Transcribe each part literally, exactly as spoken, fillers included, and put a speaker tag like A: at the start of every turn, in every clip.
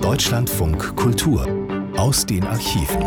A: Deutschlandfunk Kultur aus den Archiven.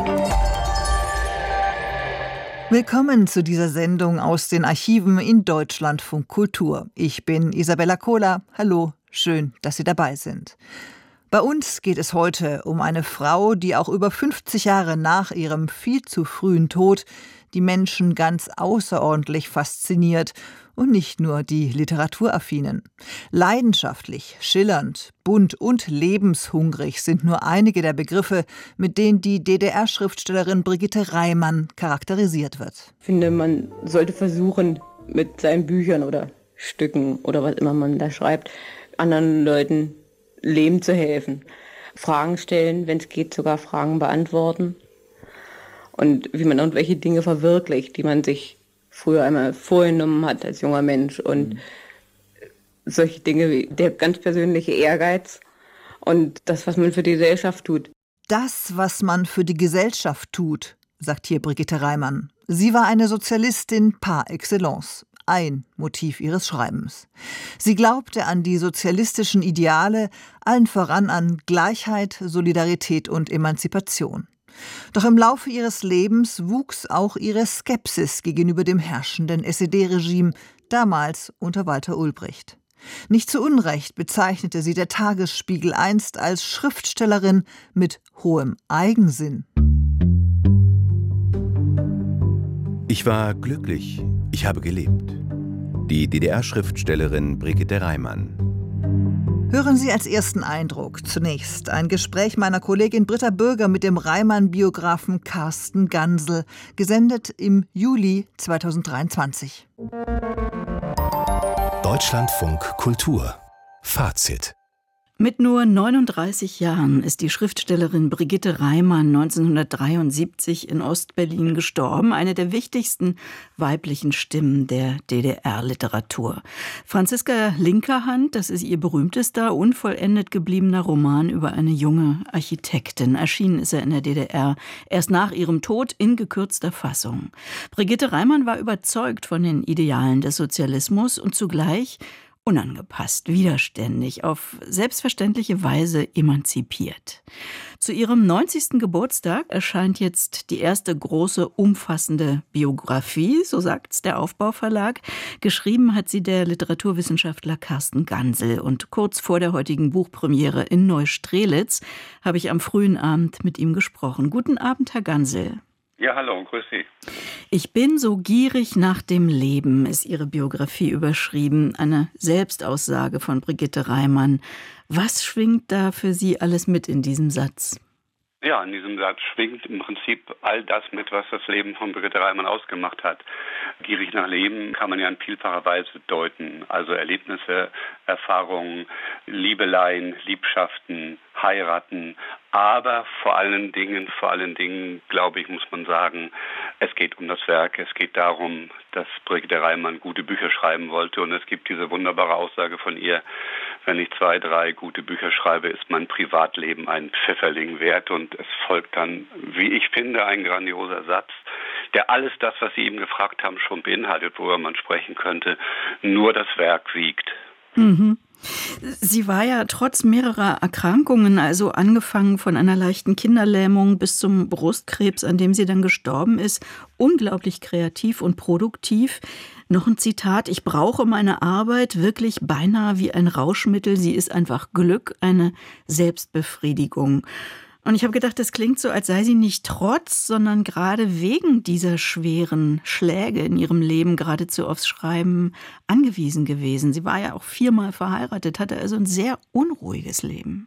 B: Willkommen zu dieser Sendung aus den Archiven in Deutschlandfunk Kultur. Ich bin Isabella Kohler. Hallo, schön, dass Sie dabei sind. Bei uns geht es heute um eine Frau, die auch über fünfzig Jahre nach ihrem viel zu frühen Tod die Menschen ganz außerordentlich fasziniert und nicht nur die Literaturaffinen. Leidenschaftlich, schillernd, bunt und lebenshungrig sind nur einige der Begriffe, mit denen die D D R-Schriftstellerin Brigitte Reimann charakterisiert wird.
C: Ich finde, man sollte versuchen, mit seinen Büchern oder Stücken oder was immer man da schreibt, anderen Leuten Leben zu helfen. Fragen stellen, wenn es geht, sogar Fragen beantworten. Und wie man irgendwelche Dinge verwirklicht, die man sich früher einmal vorgenommen hat als junger Mensch. Und mhm. solche Dinge wie der ganz persönliche Ehrgeiz und das, was man für die Gesellschaft tut.
B: Das, was man für die Gesellschaft tut, sagt hier Brigitte Reimann. Sie war eine Sozialistin par excellence. Ein Motiv ihres Schreibens. Sie glaubte an die sozialistischen Ideale, allen voran an Gleichheit, Solidarität und Emanzipation. Doch im Laufe ihres Lebens wuchs auch ihre Skepsis gegenüber dem herrschenden S E D-Regime, damals unter Walter Ulbricht. Nicht zu Unrecht bezeichnete sie der Tagesspiegel einst als Schriftstellerin mit hohem Eigensinn.
D: Ich war glücklich, ich habe gelebt. Die D D R-Schriftstellerin Brigitte Reimann.
B: Hören Sie als ersten Eindruck zunächst ein Gespräch meiner Kollegin Britta Bürger mit dem Reimann-Biografen Carsten Gansel, gesendet im Juli zweitausenddreiundzwanzig.
A: Deutschlandfunk Kultur. Fazit.
E: Mit nur neununddreißig Jahren ist die Schriftstellerin Brigitte Reimann neunzehnhundertdreiundsiebzig in Ostberlin gestorben, eine der wichtigsten weiblichen Stimmen der D D R-Literatur. Franziska Linkerhand, das ist ihr berühmtester, unvollendet gebliebener Roman über eine junge Architektin. Erschienen ist er in der D D R erst nach ihrem Tod in gekürzter Fassung. Brigitte Reimann war überzeugt von den Idealen des Sozialismus und zugleich unangepasst, widerständig, auf selbstverständliche Weise emanzipiert. Zu ihrem neunzigsten Geburtstag erscheint jetzt die erste große, umfassende Biografie, so sagt's der Aufbauverlag. Geschrieben hat sie der Literaturwissenschaftler Carsten Gansel. Und kurz vor der heutigen Buchpremiere in Neustrelitz habe ich am frühen Abend mit ihm gesprochen. Guten Abend, Herr Gansel.
F: Ja, hallo, grüß Sie.
E: Ich bin so gierig nach dem Leben, ist Ihre Biografie überschrieben. Eine Selbstaussage von Brigitte Reimann. Was schwingt da für Sie alles mit in diesem Satz?
F: Ja, in diesem Satz schwingt im Prinzip all das mit, was das Leben von Brigitte Reimann ausgemacht hat. Gierig nach Leben kann man ja in vielfacher Weise deuten. Also Erlebnisse, Erfahrungen, Liebeleien, Liebschaften, Heiraten. Aber vor allen Dingen, vor allen Dingen, glaube ich, muss man sagen, es geht um das Werk. Es geht darum, dass Brigitte Reimann gute Bücher schreiben wollte. Und es gibt diese wunderbare Aussage von ihr: Wenn ich zwei, drei gute Bücher schreibe, ist mein Privatleben ein Pfifferling wert. Und es folgt dann, wie ich finde, ein grandioser Satz, der alles das, was Sie eben gefragt haben, schon beinhaltet, worüber man sprechen könnte. Nur das Werk wiegt.
E: Mhm. Sie war ja trotz mehrerer Erkrankungen, also angefangen von einer leichten Kinderlähmung bis zum Brustkrebs, an dem sie dann gestorben ist, unglaublich kreativ und produktiv. Noch ein Zitat: Ich brauche meine Arbeit wirklich beinahe wie ein Rauschmittel. Sie ist einfach Glück, eine Selbstbefriedigung. Und ich habe gedacht, das klingt so, als sei sie nicht trotz, sondern gerade wegen dieser schweren Schläge in ihrem Leben geradezu aufs Schreiben angewiesen gewesen. Sie war ja auch viermal verheiratet, hatte also ein sehr unruhiges Leben.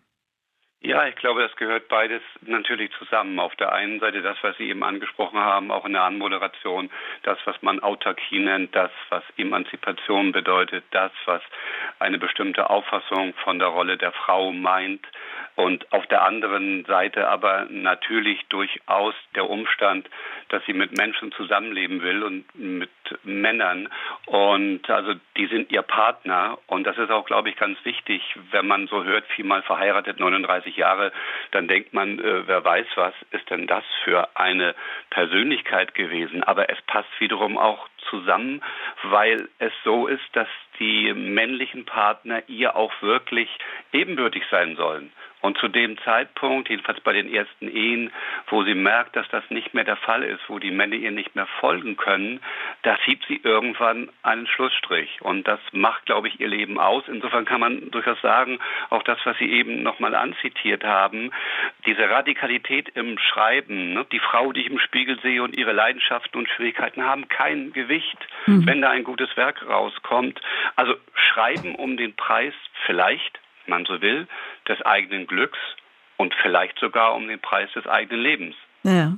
F: Ja, ich glaube, das gehört beides natürlich zusammen. Auf der einen Seite das, was Sie eben angesprochen haben, auch in der Anmoderation, das, was man Autarkie nennt, das, was Emanzipation bedeutet, das, was eine bestimmte Auffassung von der Rolle der Frau meint. Und auf der anderen Seite aber natürlich durchaus der Umstand, dass sie mit Menschen zusammenleben will und mit Männern. Und also die sind ihr Partner. Und das ist auch, glaube ich, ganz wichtig, wenn man so hört, viermal verheiratet, neununddreißig Jahre, dann denkt man, äh, wer weiß, was ist denn das für eine Persönlichkeit gewesen. Aber es passt wiederum auch zusammen, weil es so ist, dass die männlichen Partner ihr auch wirklich ebenbürtig sein sollen. Und zu dem Zeitpunkt, jedenfalls bei den ersten Ehen, wo sie merkt, dass das nicht mehr der Fall ist, wo die Männer ihr nicht mehr folgen können, da zieht sie irgendwann einen Schlussstrich. Und das macht, glaube ich, ihr Leben aus. Insofern kann man durchaus sagen, auch das, was Sie eben nochmal anzitiert haben, diese Radikalität im Schreiben, ne? Die Frau, die ich im Spiegel sehe und ihre Leidenschaften und Schwierigkeiten haben kein Gewicht, mhm. wenn da ein gutes Werk rauskommt. Also schreiben um den Preis vielleicht, man so will, des eigenen Glücks und vielleicht sogar um den Preis des eigenen Lebens.
E: Ja.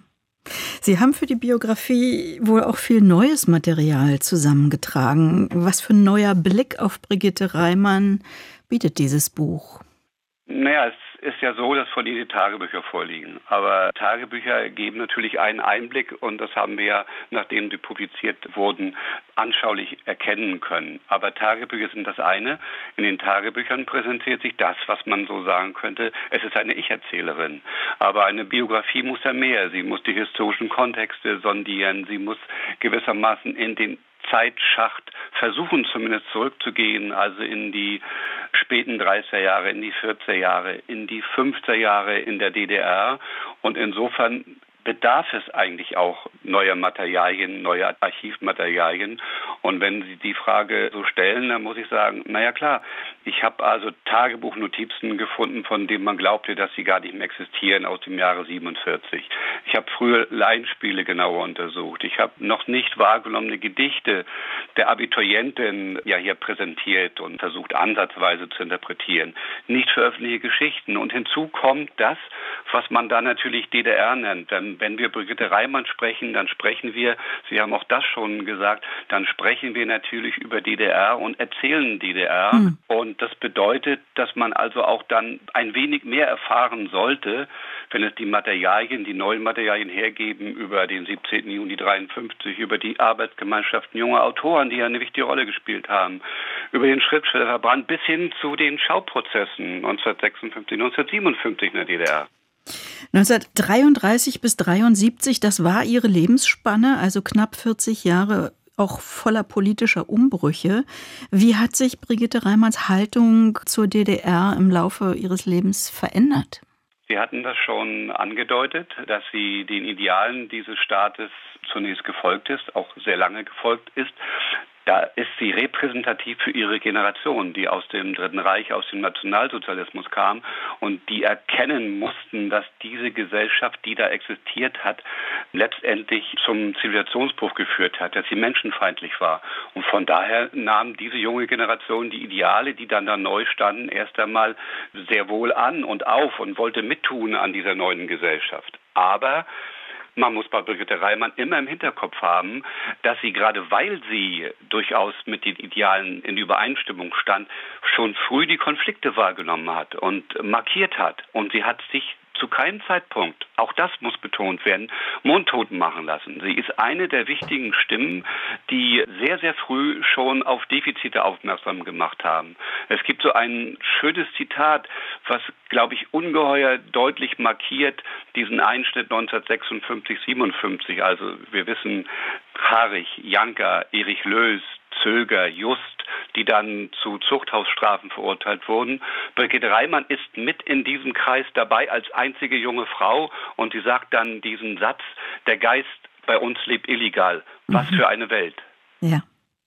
E: Sie haben für die Biografie wohl auch viel neues Material zusammengetragen. Was für ein neuer Blick auf Brigitte Reimann bietet dieses Buch?
F: Naja, es ist ja so, dass von Ihnen die Tagebücher vorliegen. Aber Tagebücher geben natürlich einen Einblick und das haben wir ja, nachdem sie publiziert wurden, anschaulich erkennen können. Aber Tagebücher sind das eine. In den Tagebüchern präsentiert sich das, was man so sagen könnte, es ist eine Ich-Erzählerin. Aber eine Biografie muss ja mehr. Sie muss die historischen Kontexte sondieren. Sie muss gewissermaßen in den Zeitschacht versuchen, zumindest zurückzugehen, also in die späten dreißiger Jahre, in die vierziger Jahre, in die fünfziger Jahre in der D D R. Und insofern bedarf es eigentlich auch neuer Materialien, neuer Archivmaterialien. Und wenn Sie die Frage so stellen, dann muss ich sagen, naja klar, ich habe also Tagebuchnotizen gefunden, von denen man glaubte, dass sie gar nicht mehr existieren, aus dem Jahre siebenundvierzig. Ich habe früher Laienspiele genauer untersucht. Ich habe noch nicht wahrgenommene Gedichte der Abiturientin ja hier präsentiert und versucht ansatzweise zu interpretieren. Nicht veröffentlichte Geschichten. Und hinzu kommt das, was man da natürlich D D R nennt. Denn wenn wir Brigitte Reimann sprechen, dann sprechen wir, Sie haben auch das schon gesagt, dann sprechen wir natürlich über D D R und erzählen D D R. Mhm. Und das bedeutet, dass man also auch dann ein wenig mehr erfahren sollte, wenn es die Materialien, die neuen Materialien hergeben über den siebzehnten Juni dreiundfünfzig, über die Arbeitsgemeinschaften junger Autoren, die ja eine wichtige Rolle gespielt haben, über den Schriftstellerverband bis hin zu den Schauprozessen neunzehnhundertsechsundfünfzig, neunzehnhundertsiebenundfünfzig in der D D R.
E: neunzehnhundertdreiunddreißig bis dreiundsiebzig, das war Ihre Lebensspanne, also knapp vierzig Jahre auch voller politischer Umbrüche. Wie hat sich Brigitte Reimanns Haltung zur D D R im Laufe ihres Lebens verändert?
F: Sie hatten das schon angedeutet, dass sie den Idealen dieses Staates zunächst gefolgt ist, auch sehr lange gefolgt ist. Da ist sie repräsentativ für ihre Generation, die aus dem Dritten Reich, aus dem Nationalsozialismus kam und die erkennen mussten, dass diese Gesellschaft, die da existiert hat, letztendlich zum Zivilisationsbruch geführt hat, dass sie menschenfeindlich war. Und von daher nahm diese junge Generation die Ideale, die dann da neu standen, erst einmal sehr wohl an und auf und wollte mittun an dieser neuen Gesellschaft. Aber man muss bei Brigitte Reimann immer im Hinterkopf haben, dass sie gerade weil sie durchaus mit den Idealen in Übereinstimmung stand, schon früh die Konflikte wahrgenommen hat und markiert hat. Und sie hat sich zu keinem Zeitpunkt, auch das muss betont werden, mundtot machen lassen. Sie ist eine der wichtigen Stimmen, die sehr, sehr früh schon auf Defizite aufmerksam gemacht haben. Es gibt so ein schönes Zitat, was, glaube ich, ungeheuer deutlich markiert diesen Einschnitt neunzehnhundertsechsundfünfzig, siebenundfünfzig. Also wir wissen, Harich, Janka, Erich Löß, Zöger, Just, die dann zu Zuchthausstrafen verurteilt wurden. Brigitte Reimann ist mit in diesem Kreis dabei als einzige junge Frau und sie sagt dann diesen Satz, der Geist bei uns lebt illegal. Was mhm. für eine Welt.
E: Ja.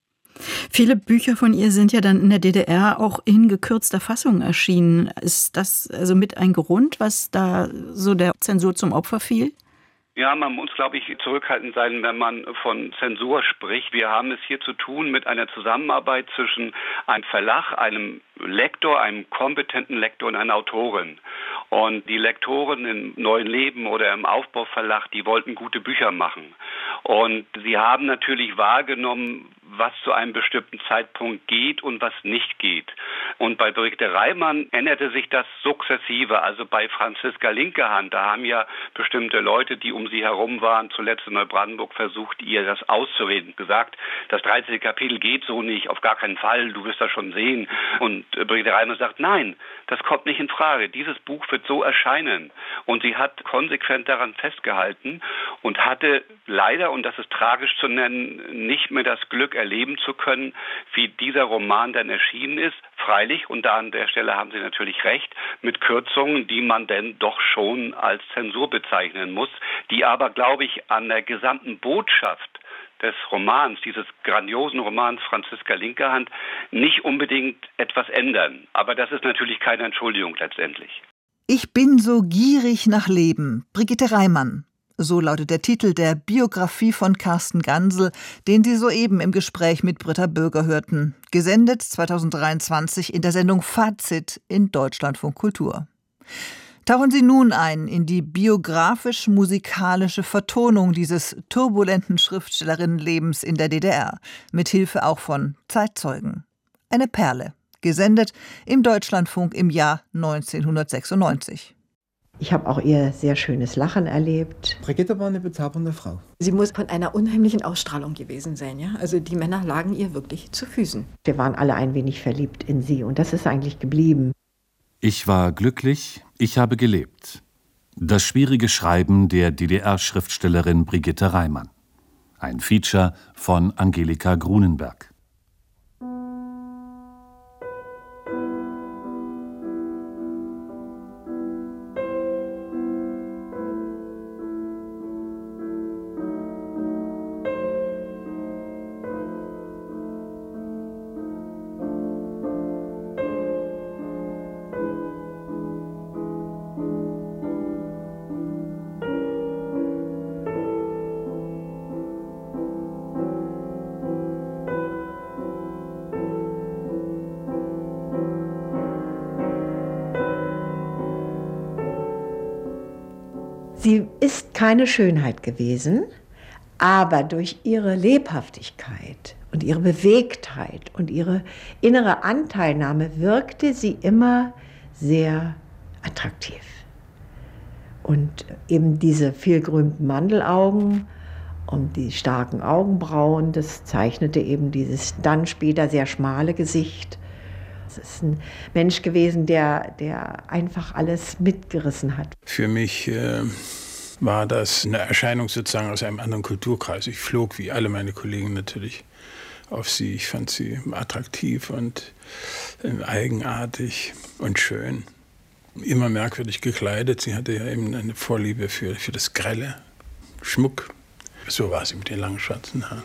E: Viele Bücher von ihr sind ja dann in der D D R auch in gekürzter Fassung erschienen. Ist das also mit ein Grund, was da so der Zensur zum Opfer fiel?
F: Ja, man muss, glaube ich, zurückhaltend sein, wenn man von Zensur spricht. Wir haben es hier zu tun mit einer Zusammenarbeit zwischen einem Verlag, einem Lektor, einem kompetenten Lektor und einer Autorin. Und die Lektoren im Neuen Leben oder im Aufbauverlag, die wollten gute Bücher machen. Und sie haben natürlich wahrgenommen, was zu einem bestimmten Zeitpunkt geht und was nicht geht. Und bei Brigitte Reimann änderte sich das sukzessive. Also bei Franziska Linkehand, da haben ja bestimmte Leute, die um sie herum waren, zuletzt in Neubrandenburg versucht, ihr das auszureden. Gesagt, das dreizehnte Kapitel geht so nicht, auf gar keinen Fall, du wirst das schon sehen. Und Brigitte Reimann sagt, nein, das kommt nicht in Frage. Dieses Buch wird so erscheinen. Und sie hat konsequent daran festgehalten und hatte leider, und das ist tragisch zu nennen, nicht mehr das Glück, erleben zu können, wie dieser Roman dann erschienen ist. Freilich, und da an der Stelle haben Sie natürlich recht, mit Kürzungen, die man denn doch schon als Zensur bezeichnen muss, die aber, glaube ich, an der gesamten Botschaft des Romans, dieses grandiosen Romans Franziska Linkerhand, nicht unbedingt etwas ändern. Aber das ist natürlich keine Entschuldigung letztendlich.
B: Ich bin so gierig nach Leben. Brigitte Reimann. So lautet der Titel der Biografie von Carsten Gansel, den Sie soeben im Gespräch mit Britta Bürger hörten. Gesendet zweitausenddreiundzwanzig in der Sendung Fazit in Deutschlandfunk Kultur. Tauchen Sie nun ein in die biografisch-musikalische Vertonung dieses turbulenten Schriftstellerinnenlebens in der D D R, mit Hilfe auch von Zeitzeugen. Eine Perle, gesendet im Deutschlandfunk im Jahr neunzehnhundertsechsundneunzig.
G: Ich habe auch ihr sehr schönes Lachen erlebt.
H: Brigitte war eine bezaubernde Frau.
I: Sie muss von einer unheimlichen Ausstrahlung gewesen sein, ja? Also die Männer lagen ihr wirklich zu Füßen.
G: Wir waren alle ein wenig verliebt in sie und das ist eigentlich geblieben.
J: Ich war glücklich, ich habe gelebt. Das schwierige Schreiben der D D R-Schriftstellerin Brigitte Reimann. Ein Feature von Angelika Grunenberg.
G: Sie ist keine Schönheit gewesen, aber durch ihre Lebhaftigkeit und ihre Bewegtheit und ihre innere Anteilnahme wirkte sie immer sehr attraktiv. Und eben diese vielgerühmten Mandelaugen und die starken Augenbrauen, das zeichnete eben dieses dann später sehr schmale Gesicht. Es ist ein Mensch gewesen, der, der einfach alles mitgerissen hat.
K: Für mich äh, war das eine Erscheinung sozusagen aus einem anderen Kulturkreis. Ich flog wie alle meine Kollegen natürlich auf sie. Ich fand sie attraktiv und äh, eigenartig und schön. Immer merkwürdig gekleidet. Sie hatte ja eben eine Vorliebe für, für das Grelle, Schmuck. So war sie mit den langen schwarzen Haaren.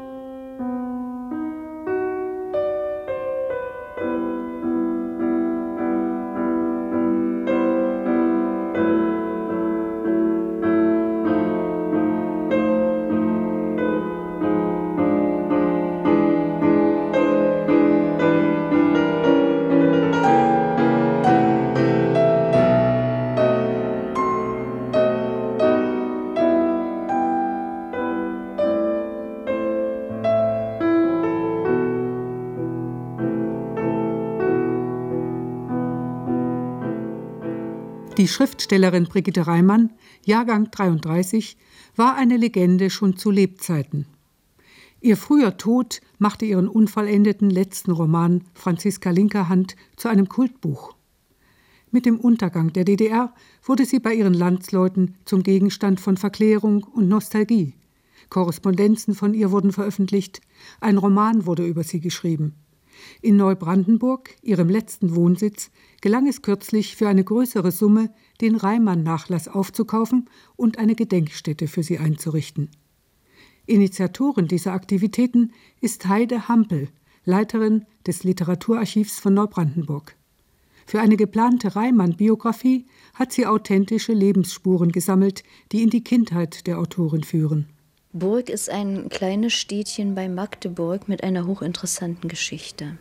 L: Die Schriftstellerin Brigitte Reimann, Jahrgang dreiunddreißig, war eine Legende schon zu Lebzeiten. Ihr früher Tod machte ihren unvollendeten letzten Roman Franziska Linkerhand zu einem Kultbuch. Mit dem Untergang der D D R wurde sie bei ihren Landsleuten zum Gegenstand von Verklärung und Nostalgie. Korrespondenzen von ihr wurden veröffentlicht, ein Roman wurde über sie geschrieben. In Neubrandenburg, ihrem letzten Wohnsitz, gelang es kürzlich für eine größere Summe, den Reimann-Nachlass aufzukaufen und eine Gedenkstätte für sie einzurichten. Initiatorin dieser Aktivitäten ist Heide Hampel, Leiterin des Literaturarchivs von Neubrandenburg. Für eine geplante Reimann-Biografie hat sie authentische Lebensspuren gesammelt, die in die Kindheit der Autorin führen.
M: Burg ist ein kleines Städtchen bei Magdeburg mit einer hochinteressanten Geschichte.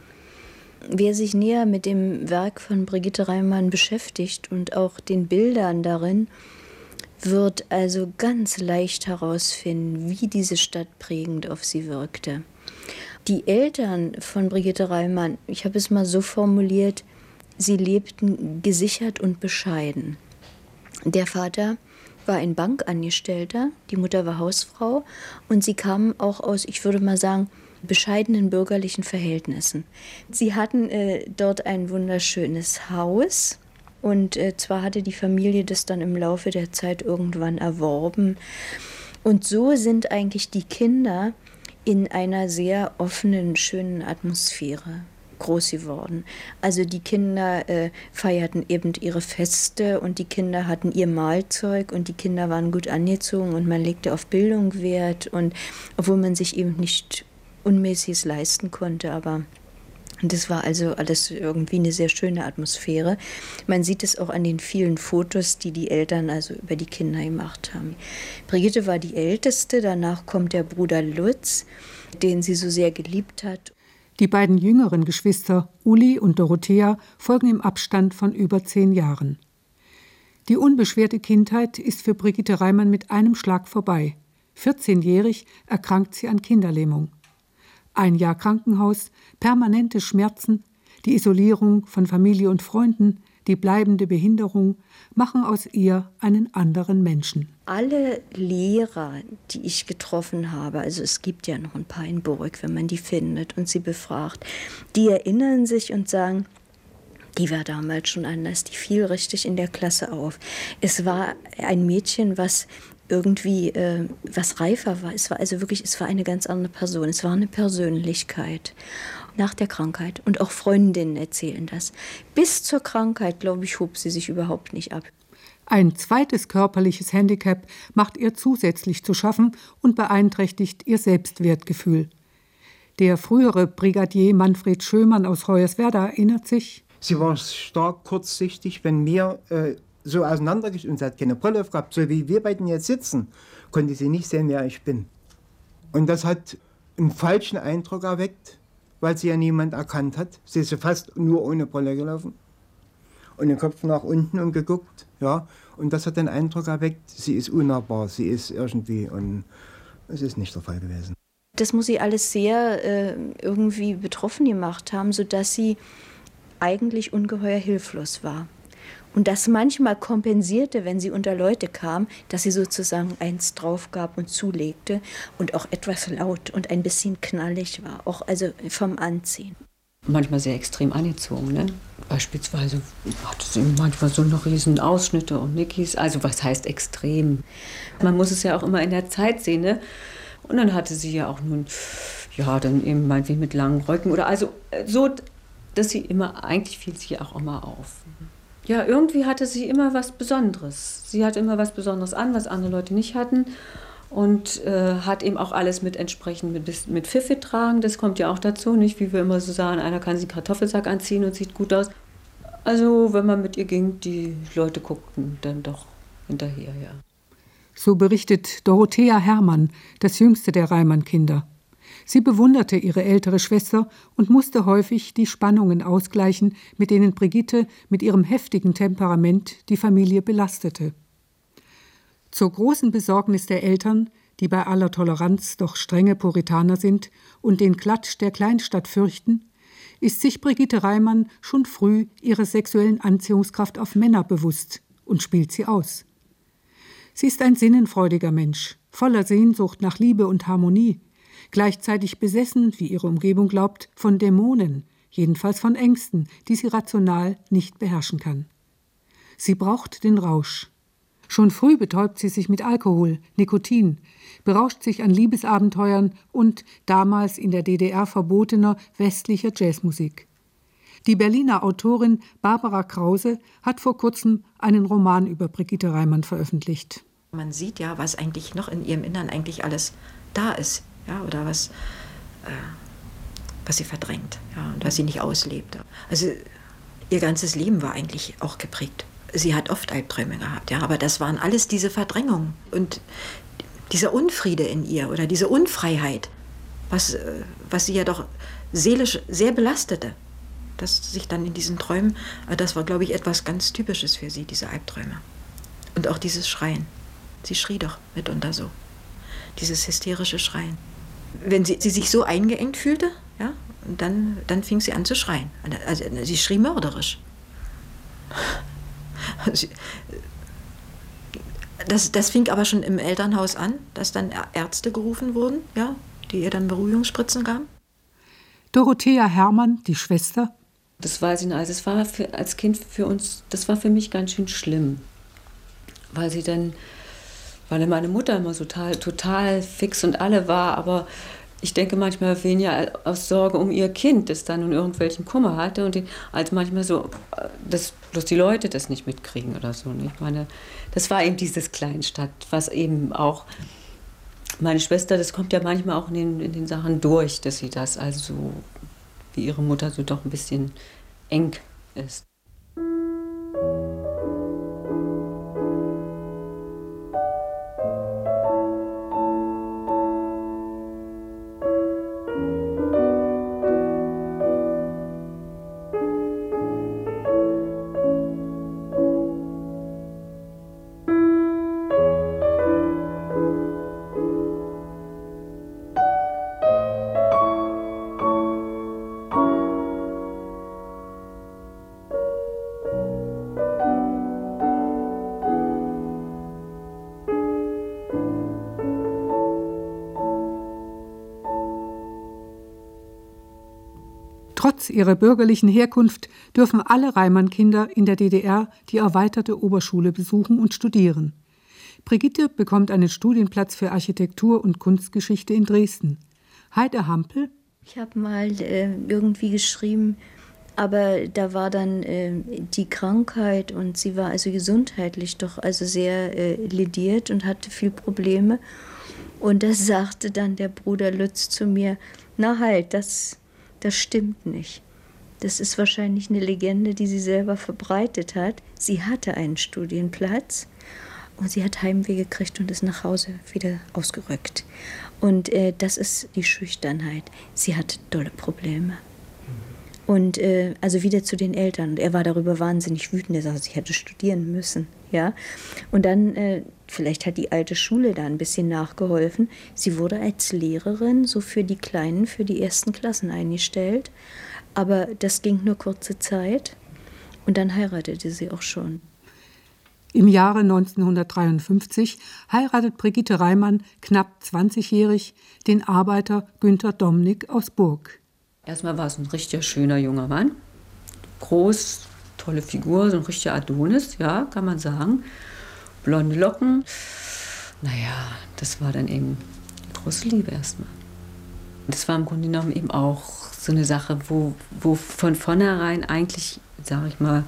M: Wer sich näher mit dem Werk von Brigitte Reimann beschäftigt und auch den Bildern darin, wird also ganz leicht herausfinden, wie diese Stadt prägend auf sie wirkte. Die Eltern von Brigitte Reimann, ich habe es mal so formuliert, sie lebten gesichert und bescheiden. Der Vater war ein Bankangestellter, die Mutter war Hausfrau und sie kamen auch aus, ich würde mal sagen, bescheidenen bürgerlichen Verhältnissen. Sie hatten äh, dort ein wunderschönes Haus und äh, zwar hatte die Familie das dann im Laufe der Zeit irgendwann erworben. Und so sind eigentlich die Kinder in einer sehr offenen, schönen Atmosphäre groß geworden. Also die Kinder äh, feierten eben ihre Feste und die Kinder hatten ihr Mahlzeug und die Kinder waren gut angezogen und man legte auf Bildung Wert, und obwohl man sich eben nicht Unmäßiges leisten konnte, aber das war also alles irgendwie eine sehr schöne Atmosphäre. Man sieht es auch an den vielen Fotos, die die Eltern also über die Kinder gemacht haben. Brigitte war die Älteste, danach kommt der Bruder Lutz, den sie so sehr geliebt hat.
L: Die beiden jüngeren Geschwister, Uli und Dorothea, folgen im Abstand von über zehn Jahren. Die unbeschwerte Kindheit ist für Brigitte Reimann mit einem Schlag vorbei. vierzehnjährig erkrankt sie an Kinderlähmung. Ein Jahr Krankenhaus, permanente Schmerzen, die Isolierung von Familie und Freunden, die bleibende Behinderung machen aus ihr einen anderen Menschen.
M: Alle Lehrer, die ich getroffen habe, also es gibt ja noch ein paar in Burg, wenn man die findet und sie befragt, die erinnern sich und sagen, die war damals schon anders, die fiel richtig in der Klasse auf. Es war ein Mädchen, was irgendwie äh, was reifer war. Es war also wirklich, es war eine ganz andere Person. Es war eine Persönlichkeit nach der Krankheit. Und auch Freundinnen erzählen das. Bis zur Krankheit, glaube ich, hob sie sich überhaupt nicht ab.
L: Ein zweites körperliches Handicap macht ihr zusätzlich zu schaffen und beeinträchtigt ihr Selbstwertgefühl. Der frühere Brigadier Manfred Schömann aus Hoyerswerda erinnert sich:
H: Sie war stark kurzsichtig, wenn wir äh, so auseinandergestellt, und sie hat keine Brille aufgehabt, so wie wir beiden jetzt sitzen, konnte sie nicht sehen, wer ich bin. Und das hat einen falschen Eindruck erweckt, weil sie ja niemand erkannt hat. Sie ist fast nur ohne Brille gelaufen und den Kopf nach unten und geguckt, ja. Und das hat den Eindruck erweckt, sie ist unnahbar, sie ist irgendwie, und es ist nicht der Fall gewesen.
M: Das muss sie alles sehr äh, irgendwie betroffen gemacht haben, sodass sie eigentlich ungeheuer hilflos war. Und das manchmal kompensierte, wenn sie unter Leute kam, dass sie sozusagen eins drauf gab und zulegte und auch etwas laut und ein bisschen knallig war, auch also vom Anziehen.
N: Manchmal sehr extrem angezogen, ne? Beispielsweise hatte sie manchmal so noch riesen Ausschnitte und Nickys, also was heißt extrem? Man muss es ja auch immer in der Zeit sehen, ne? Und dann hatte sie ja auch nun, ja, dann eben meinetwegen mit langen Röcken oder also so, dass sie immer, eigentlich fiel sie auch immer auf. Ja, irgendwie hatte sie immer was Besonderes. Sie hatte immer was Besonderes an, was andere Leute nicht hatten. Und äh, hat eben auch alles mit entsprechend mit, mit Pfiff getragen. Das kommt ja auch dazu, nicht? Wie wir immer so sagen, einer kann sich einen Kartoffelsack anziehen und sieht gut aus. Also, wenn man mit ihr ging, die Leute guckten dann doch hinterher, ja.
L: So berichtet Dorothea Hermann, das jüngste der Reimann-Kinder. Sie bewunderte ihre ältere Schwester und musste häufig die Spannungen ausgleichen, mit denen Brigitte mit ihrem heftigen Temperament die Familie belastete. Zur großen Besorgnis der Eltern, die bei aller Toleranz doch strenge Puritaner sind und den Klatsch der Kleinstadt fürchten, ist sich Brigitte Reimann schon früh ihrer sexuellen Anziehungskraft auf Männer bewusst und spielt sie aus. Sie ist ein sinnenfreudiger Mensch, voller Sehnsucht nach Liebe und Harmonie, gleichzeitig besessen, wie ihre Umgebung glaubt, von Dämonen, jedenfalls von Ängsten, die sie rational nicht beherrschen kann. Sie braucht den Rausch. Schon früh betäubt sie sich mit Alkohol, Nikotin, berauscht sich an Liebesabenteuern und damals in der D D R verbotener westlicher Jazzmusik. Die Berliner Autorin Barbara Krause hat vor kurzem einen Roman über Brigitte Reimann veröffentlicht.
I: Man sieht ja, was eigentlich noch in ihrem Innern eigentlich alles da ist, ja, oder was, äh, was sie verdrängt, ja, und was sie nicht auslebt. Also ihr ganzes Leben war eigentlich auch geprägt. Sie hat oft Albträume gehabt, ja, aber das waren alles diese Verdrängungen und dieser Unfriede in ihr oder diese Unfreiheit, was, was sie ja doch seelisch sehr belastete. Das sich dann in diesen Träumen, das war, glaube ich, etwas ganz Typisches für sie, diese Albträume. Und auch dieses Schreien. Sie schrie doch mitunter so. Dieses hysterische Schreien. Wenn sie, sie sich so eingeengt fühlte, ja, und dann, dann fing sie an zu schreien. Also, sie schrie mörderisch. Das, das fing aber schon im Elternhaus an, dass dann Ärzte gerufen wurden, ja, die ihr dann Beruhigungsspritzen gaben.
L: Dorothea Hermann, die Schwester.
N: Das weiß ich noch, also es war für, als Kind für uns, das war für mich ganz schön schlimm. Weil sie dann, weil meine Mutter immer so total, total fix und alle war, aber Ich denke manchmal weniger aus Sorge um ihr Kind, das dann nun irgendwelchen Kummer hatte, und die, als manchmal so, dass bloß die Leute das nicht mitkriegen oder so. Ich meine, das war eben dieses Kleinstadt, was eben auch, meine Schwester, das kommt ja manchmal auch in den, in den Sachen durch, dass sie das also, wie ihre Mutter, so doch ein bisschen eng ist.
L: Trotz ihrer bürgerlichen Herkunft dürfen alle Reimann-Kinder in der D D R die erweiterte Oberschule besuchen und studieren. Brigitte bekommt einen Studienplatz für Architektur und Kunstgeschichte in Dresden. Heide Hampel:
M: Ich habe mal äh, irgendwie geschrieben, aber da war dann äh, die Krankheit und sie war also gesundheitlich doch also sehr äh, lediert und hatte viel Probleme. Und da sagte dann der Bruder Lutz zu mir, na halt, das... Das stimmt nicht. Das ist wahrscheinlich eine Legende, die sie selber verbreitet hat. Sie hatte einen Studienplatz und sie hat Heimweh gekriegt und ist nach Hause wieder ausgerückt. Und äh, das ist die Schüchternheit. Sie hatte dolle Probleme. Und äh, also wieder zu den Eltern. Und er war darüber wahnsinnig wütend. Er sagte, sie hätte studieren müssen. Ja? Und dann, äh, vielleicht hat die alte Schule da ein bisschen nachgeholfen. Sie wurde als Lehrerin so für die Kleinen, für die ersten Klassen eingestellt. Aber das ging nur kurze Zeit. Und dann heiratete sie auch schon.
L: Im Jahre neunzehnhundertdreiundfünfzig heiratet Brigitte Reimann, knapp zwanzigjährig, den Arbeiter Günter Domnick aus Burg.
N: Erstmal war es ein richtig schöner junger Mann. Groß, tolle Figur, so ein richtiger Adonis, ja, kann man sagen. Blonde Locken. Naja, das war dann eben große Liebe erstmal. Das war im Grunde genommen eben auch so eine Sache, wo, wo von vornherein eigentlich, sage ich mal,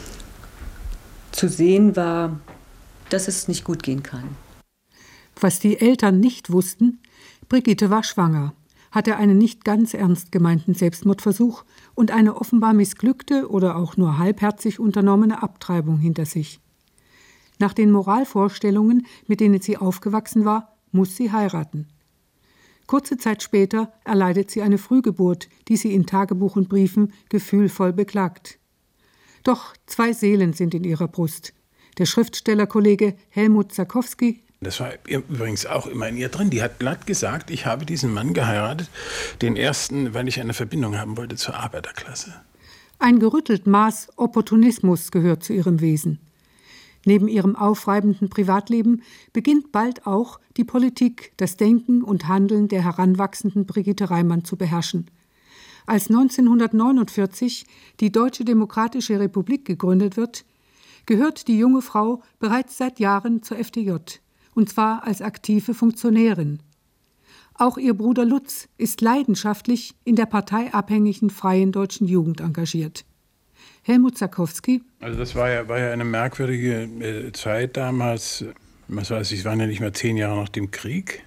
N: zu sehen war, dass es nicht gut gehen kann.
L: Was die Eltern nicht wussten, Brigitte war schwanger, hatte einen nicht ganz ernst gemeinten Selbstmordversuch und eine offenbar missglückte oder auch nur halbherzig unternommene Abtreibung hinter sich. Nach den Moralvorstellungen, mit denen sie aufgewachsen war, muss sie heiraten. Kurze Zeit später erleidet sie eine Frühgeburt, die sie in Tagebuch und Briefen gefühlvoll beklagt. Doch zwei Seelen sind in ihrer Brust. Der Schriftstellerkollege Helmut Zakowski.
K: Das war übrigens auch immer in ihr drin. Die hat glatt gesagt, ich habe diesen Mann geheiratet, den ersten, weil ich eine Verbindung haben wollte zur Arbeiterklasse.
L: Ein gerüttelt Maß Opportunismus gehört zu ihrem Wesen. Neben ihrem aufreibenden Privatleben beginnt bald auch die Politik, das Denken und Handeln der heranwachsenden Brigitte Reimann zu beherrschen. Als neunzehnhundertneunundvierzig die Deutsche Demokratische Republik gegründet wird, gehört die junge Frau bereits seit Jahren zur F D J, und zwar als aktive Funktionärin. Auch ihr Bruder Lutz ist leidenschaftlich in der parteiabhängigen Freien Deutschen Jugend engagiert. Helmut Zakowski.
K: Also das war ja, war ja eine merkwürdige äh, Zeit damals. Was weiß ich, es waren ja nicht mehr zehn Jahre nach dem Krieg.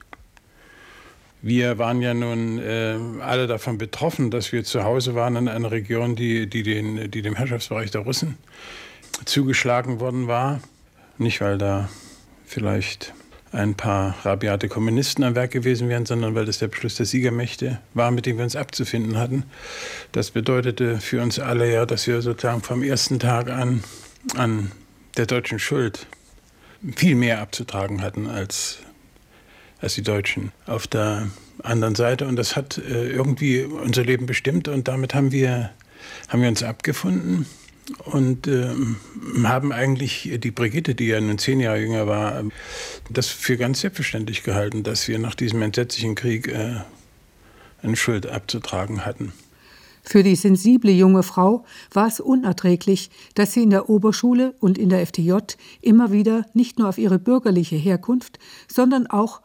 K: Wir waren ja nun äh, alle davon betroffen, dass wir zu Hause waren in einer Region, die, die, den, die dem Herrschaftsbereich der Russen zugeschlagen worden war. Nicht, weil da vielleicht ein paar rabiate Kommunisten am Werk gewesen wären, sondern weil das der Beschluss der Siegermächte war, mit dem wir uns abzufinden hatten. Das bedeutete für uns alle ja, dass wir sozusagen vom ersten Tag an an der deutschen Schuld viel mehr abzutragen hatten als als die Deutschen auf der anderen Seite. Und das hat äh, irgendwie unser Leben bestimmt. Und damit haben wir, haben wir uns abgefunden und äh, haben eigentlich die Brigitte, die ja nun zehn Jahre jünger war, das für ganz selbstverständlich gehalten, dass wir nach diesem entsetzlichen Krieg äh, eine Schuld abzutragen hatten.
L: Für die sensible junge Frau war es unerträglich, dass sie in der Oberschule und in der F D J immer wieder nicht nur auf ihre bürgerliche Herkunft, sondern auch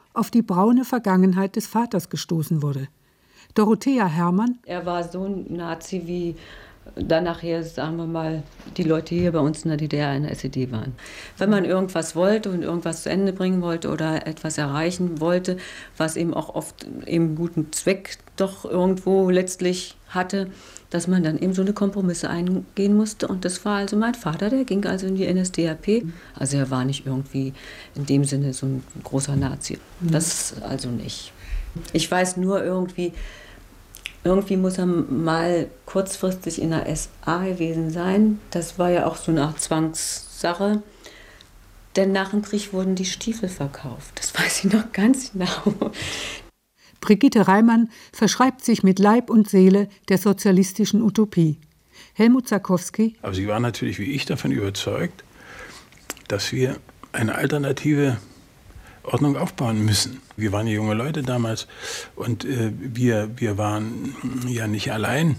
L: auf die braune Vergangenheit des Vaters gestoßen wurde. Dorothea Herrmann:
N: Er war so ein Nazi, wie dann nachher, sagen wir mal, die Leute hier bei uns in der D D R in der S E D waren. Wenn man irgendwas wollte und irgendwas zu Ende bringen wollte oder etwas erreichen wollte, was eben auch oft eben guten Zweck doch irgendwo letztlich hatte, dass man dann eben so eine Kompromisse eingehen musste. Und das war also mein Vater, der ging also in die N S D A P. Also er war nicht irgendwie in dem Sinne so ein großer Nazi. Das also nicht. Ich weiß nur irgendwie, irgendwie muss er mal kurzfristig in der S A gewesen sein. Das war ja auch so eine Art Zwangssache. Denn nach dem Krieg wurden die Stiefel verkauft. Das weiß ich noch ganz genau.
L: Brigitte Reimann verschreibt sich mit Leib und Seele der sozialistischen Utopie. Helmut Sarkowski:
K: Aber sie war natürlich wie ich davon überzeugt, dass wir eine alternative Ordnung aufbauen müssen. Wir waren ja junge Leute damals und äh, wir, wir waren ja nicht allein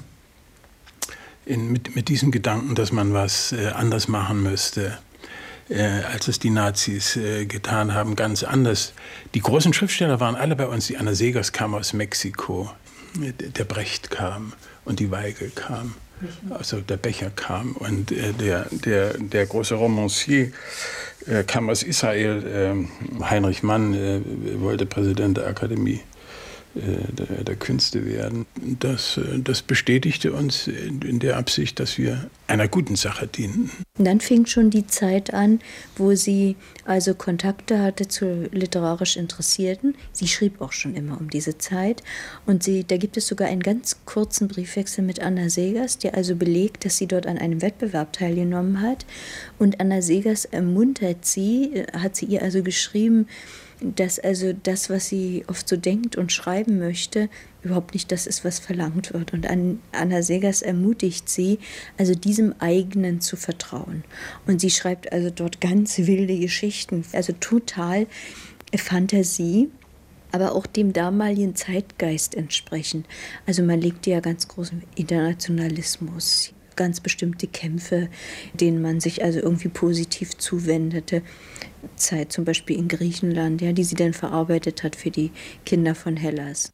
K: in, mit, mit diesem Gedanken, dass man was äh, anders machen müsste, äh, als es die Nazis äh, getan haben, ganz anders. Die großen Schriftsteller waren alle bei uns. Die Anna Seghers kam aus Mexiko, der Brecht kam und die Weigel kam. Also der Becher kam und äh, der, der, der große Romancier äh, kam aus Israel. Äh, Heinrich Mann äh, wollte Präsident der Akademie äh, der, der Künste werden. Das, äh, das bestätigte uns in, in der Absicht, dass wir einer guten Sache dienten.
M: Und dann fing schon die Zeit an, wo sie also Kontakte hatte zu literarisch Interessierten. Sie schrieb auch schon immer um diese Zeit. Und sie, da gibt es sogar einen ganz kurzen Briefwechsel mit Anna Seghers, der also belegt, dass sie dort an einem Wettbewerb teilgenommen hat. Und Anna Seghers ermuntert sie, hat sie ihr also geschrieben, dass also das, was sie oft so denkt und schreiben möchte, überhaupt nicht das ist, was verlangt wird. Und Anna Seghers ermutigt sie, also diesem eigenen zu vertrauen. Und sie schreibt also dort ganz wilde Geschichten, also total Fantasie, aber auch dem damaligen Zeitgeist entsprechend. Also man legte ja ganz großen Internationalismus, ganz bestimmte Kämpfe, denen man sich also irgendwie positiv zuwendete. Zeit zum Beispiel in Griechenland, ja, die sie dann verarbeitet hat für die Kinder von Hellas.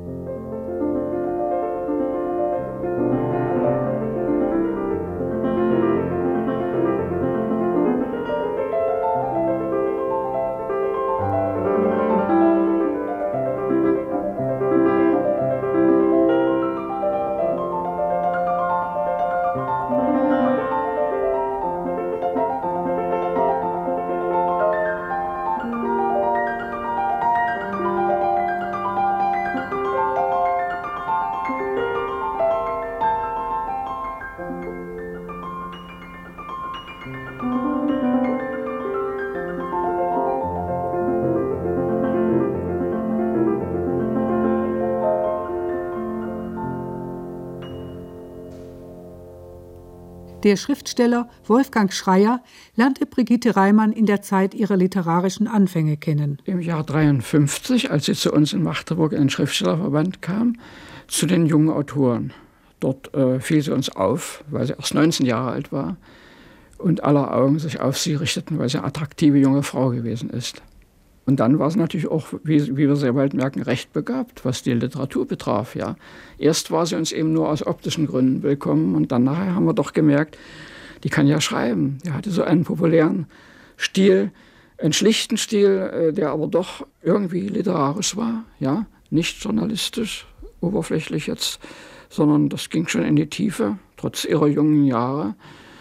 L: Der Schriftsteller Wolfgang Schreyer lernte Brigitte Reimann in der Zeit ihrer literarischen Anfänge kennen.
O: Im Jahr dreiundfünfzig, als sie zu uns in Magdeburg in den Schriftstellerverband kam, zu den jungen Autoren. Dort äh, fiel sie uns auf, weil sie erst neunzehn Jahre alt war und aller Augen sich auf sie richteten, weil sie eine attraktive junge Frau gewesen ist. Und dann war sie natürlich auch, wie, wie wir sehr bald merken, recht begabt, was die Literatur betraf. Ja. Erst war sie uns eben nur aus optischen Gründen willkommen und dann nachher haben wir doch gemerkt, die kann ja schreiben. Die hatte so einen populären Stil, einen schlichten Stil, der aber doch irgendwie literarisch war. Ja. Nicht journalistisch, oberflächlich jetzt, sondern das ging schon in die Tiefe, trotz ihrer jungen Jahre.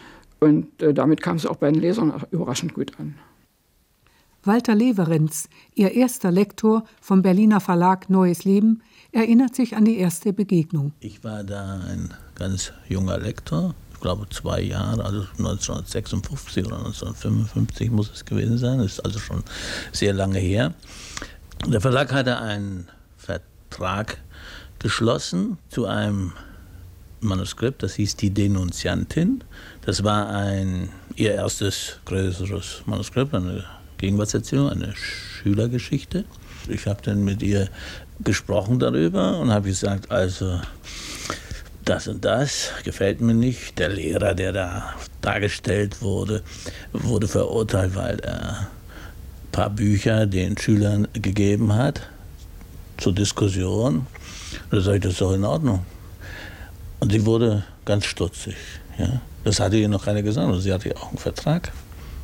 O: Und äh, damit kam sie auch bei den Lesern überraschend gut an.
L: Walter Leverenz, ihr erster Lektor vom Berliner Verlag Neues Leben, erinnert sich an die erste Begegnung.
P: Ich war da ein ganz junger Lektor, ich glaube zwei Jahre, also neunzehnhundertsechsundfünfzig oder neunzehnhundertfünfundfünfzig muss es gewesen sein, das ist also schon sehr lange her. Der Verlag hatte einen Vertrag geschlossen zu einem Manuskript, das hieß Die Denunziantin. Das war ein ihr erstes größeres Manuskript, eine Gegenwartserzählung, eine Schülergeschichte. Ich habe dann mit ihr gesprochen darüber und habe gesagt, also das und das gefällt mir nicht. Der Lehrer, der da dargestellt wurde, wurde verurteilt, weil er paar Bücher den Schülern gegeben hat zur Diskussion. Da sage ich, das ist doch in Ordnung. Und sie wurde ganz stutzig. Ja? Das hatte ihr noch keiner gesagt, und sie hatte ja auch einen Vertrag.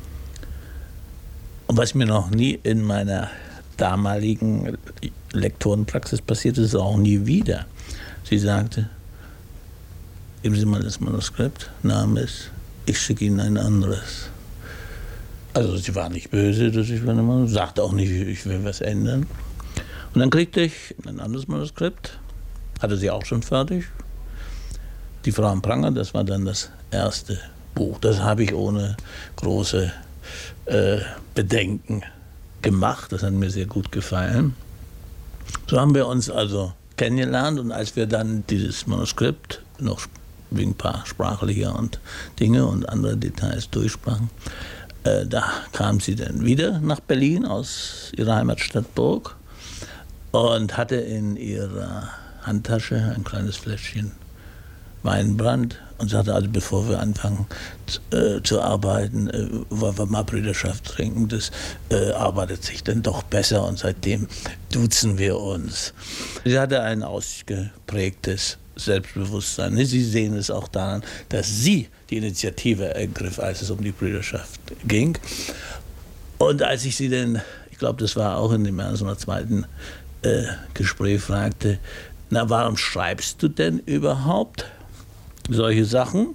P: Und was mir noch nie in meiner damaligen Lektorenpraxis passierte, ist auch nie wieder. Sie sagte, geben Sie mal das Manuskript, nahm es, ich schicke Ihnen ein anderes. Also sie war nicht böse, dass ich sagte auch nicht, ich will was ändern. Und dann kriegte ich ein anderes Manuskript, hatte sie auch schon fertig. Die Frau am Pranger, das war dann das erste Buch. Das habe ich ohne große äh, Bedenken gemacht. Das hat mir sehr gut gefallen. So haben wir uns also kennengelernt, und als wir dann dieses Manuskript noch wegen ein paar sprachlicher und Dinge und andere Details durchsprachen, äh, da kam sie dann wieder nach Berlin aus ihrer Heimatstadt Burg und hatte in ihrer Handtasche ein kleines Fläschchen Weinbrand und sagte, also bevor wir anfangen äh, zu arbeiten, äh, wollen wir mal Brüderschaft trinken. Das äh, arbeitet sich dann doch besser, und seitdem duzen wir uns. Sie hatte ein ausgeprägtes Selbstbewusstsein. Sie sehen es auch daran, dass sie die Initiative ergriff, als es um die Brüderschaft ging. Und als ich sie dann, ich glaube, das war auch in dem ersten oder zweiten äh, Gespräch, fragte, na, warum schreibst du denn überhaupt solche Sachen?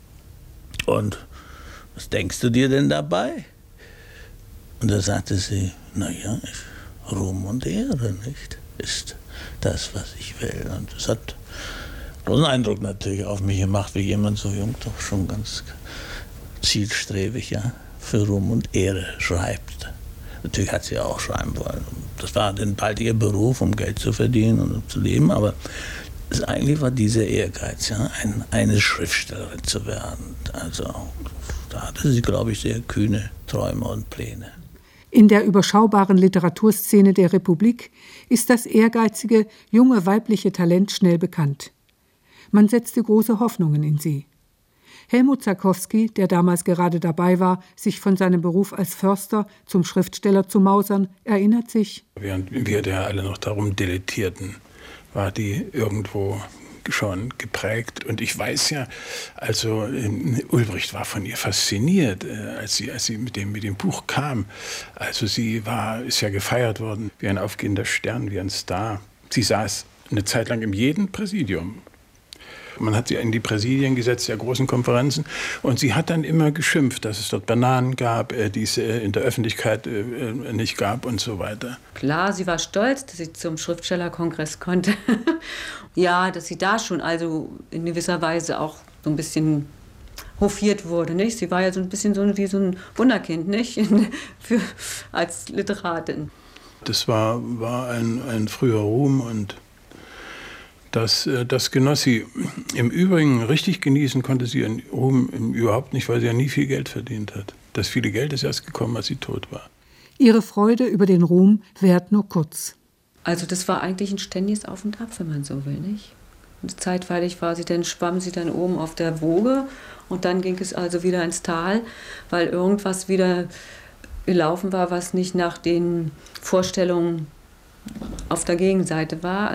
P: Und was denkst du dir denn dabei? Und da sagte sie, naja, Ruhm und Ehre, nicht, ist das, was ich will. Und das hat großen Eindruck natürlich auf mich gemacht, wie jemand so jung doch schon ganz zielstrebig, ja, für Ruhm und Ehre schreibt. Natürlich hat sie auch schreiben wollen. Das war dann bald ihr Beruf, um Geld zu verdienen und um zu leben, aber es eigentlich war dieser Ehrgeiz, ja, ein, eine Schriftstellerin zu werden. Also da hatte sie, glaube ich, sehr kühne Träume und Pläne.
L: In der überschaubaren Literaturszene der Republik ist das ehrgeizige, junge weibliche Talent schnell bekannt. Man setzte große Hoffnungen in sie. Helmut Zakowski, der damals gerade dabei war, sich von seinem Beruf als Förster zum Schriftsteller zu mausern, erinnert sich:
K: Während wir da alle noch darum dilettierten, war die irgendwo schon geprägt. Und ich weiß ja, also äh, Ulbricht war von ihr fasziniert, äh, als sie, als sie mit, dem, mit dem Buch kam. Also sie war, ist ja gefeiert worden wie ein aufgehender Stern, wie ein Star. Sie saß eine Zeit lang in jedem Präsidium. Man hat sie in die Präsidien gesetzt, der großen Konferenzen. Und sie hat dann immer geschimpft, dass es dort Bananen gab, äh, die es äh, in der Öffentlichkeit äh, nicht gab und so weiter.
N: Klar, sie war stolz, dass sie zum Schriftstellerkongress konnte. Ja, dass sie da schon also in gewisser Weise auch so ein bisschen hofiert wurde, nicht? Sie war ja so ein bisschen so wie so ein Wunderkind, nicht? Für, als Literatin.
K: Das war, war ein, ein früher Ruhm, und Das, das genoss sie. Im Übrigen, richtig genießen konnte sie ihren Ruhm überhaupt nicht, weil sie ja nie viel Geld verdient hat. Das viele Geld ist erst gekommen, als sie tot war.
L: Ihre Freude über den Ruhm währt nur kurz.
N: Also das war eigentlich ein ständiges Auf und Ab, wenn man so will, nicht? Und zeitweilig war sie dann, schwamm sie dann oben auf der Woge, und dann ging es also wieder ins Tal, weil irgendwas wieder gelaufen war, was nicht nach den Vorstellungen auf der Gegenseite war.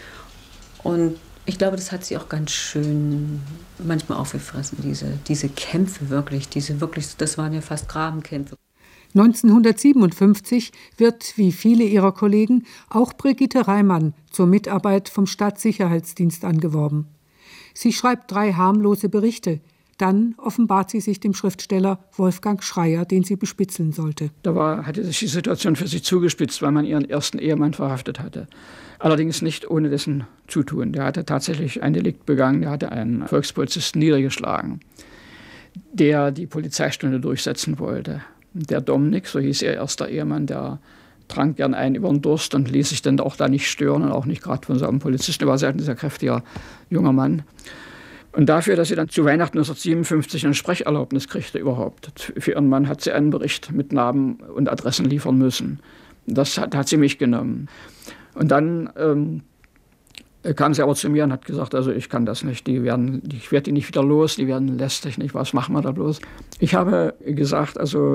N: Und ich glaube, das hat sie auch ganz schön manchmal aufgefressen, diese, diese Kämpfe wirklich, diese wirklich, das waren ja fast Grabenkämpfe.
L: neunzehnhundertsiebenundfünfzig wird, wie viele ihrer Kollegen, auch Brigitte Reimann zur Mitarbeit vom Staatssicherheitsdienst angeworben. Sie schreibt drei harmlose Berichte. Dann offenbart sie sich dem Schriftsteller Wolfgang Schreyer, den sie bespitzeln sollte.
O: Da war, hatte sich die Situation für sie zugespitzt, weil man ihren ersten Ehemann verhaftet hatte. Allerdings nicht ohne dessen Zutun. Der hatte tatsächlich ein Delikt begangen, der hatte einen Volkspolizisten niedergeschlagen, der die Polizeistunde durchsetzen wollte. Der Dominik, so hieß ihr erster Ehemann, der trank gern einen über den Durst und ließ sich dann auch da nicht stören und auch nicht gerade von so einem Polizisten. Er war sehr, sehr kräftiger junger Mann. Und dafür, dass sie dann zu Weihnachten neunzehnhundertsiebenundfünfzig eine Sprecherlaubnis kriegte überhaupt, für ihren Mann hat sie einen Bericht mit Namen und Adressen liefern müssen. Das hat, hat sie mich genommen. Und dann ähm, kam sie aber zu mir und hat gesagt, also ich kann das nicht, die werden, ich werde die nicht wieder los, die werden lästig, nicht, was machen wir da bloß? Ich habe gesagt, also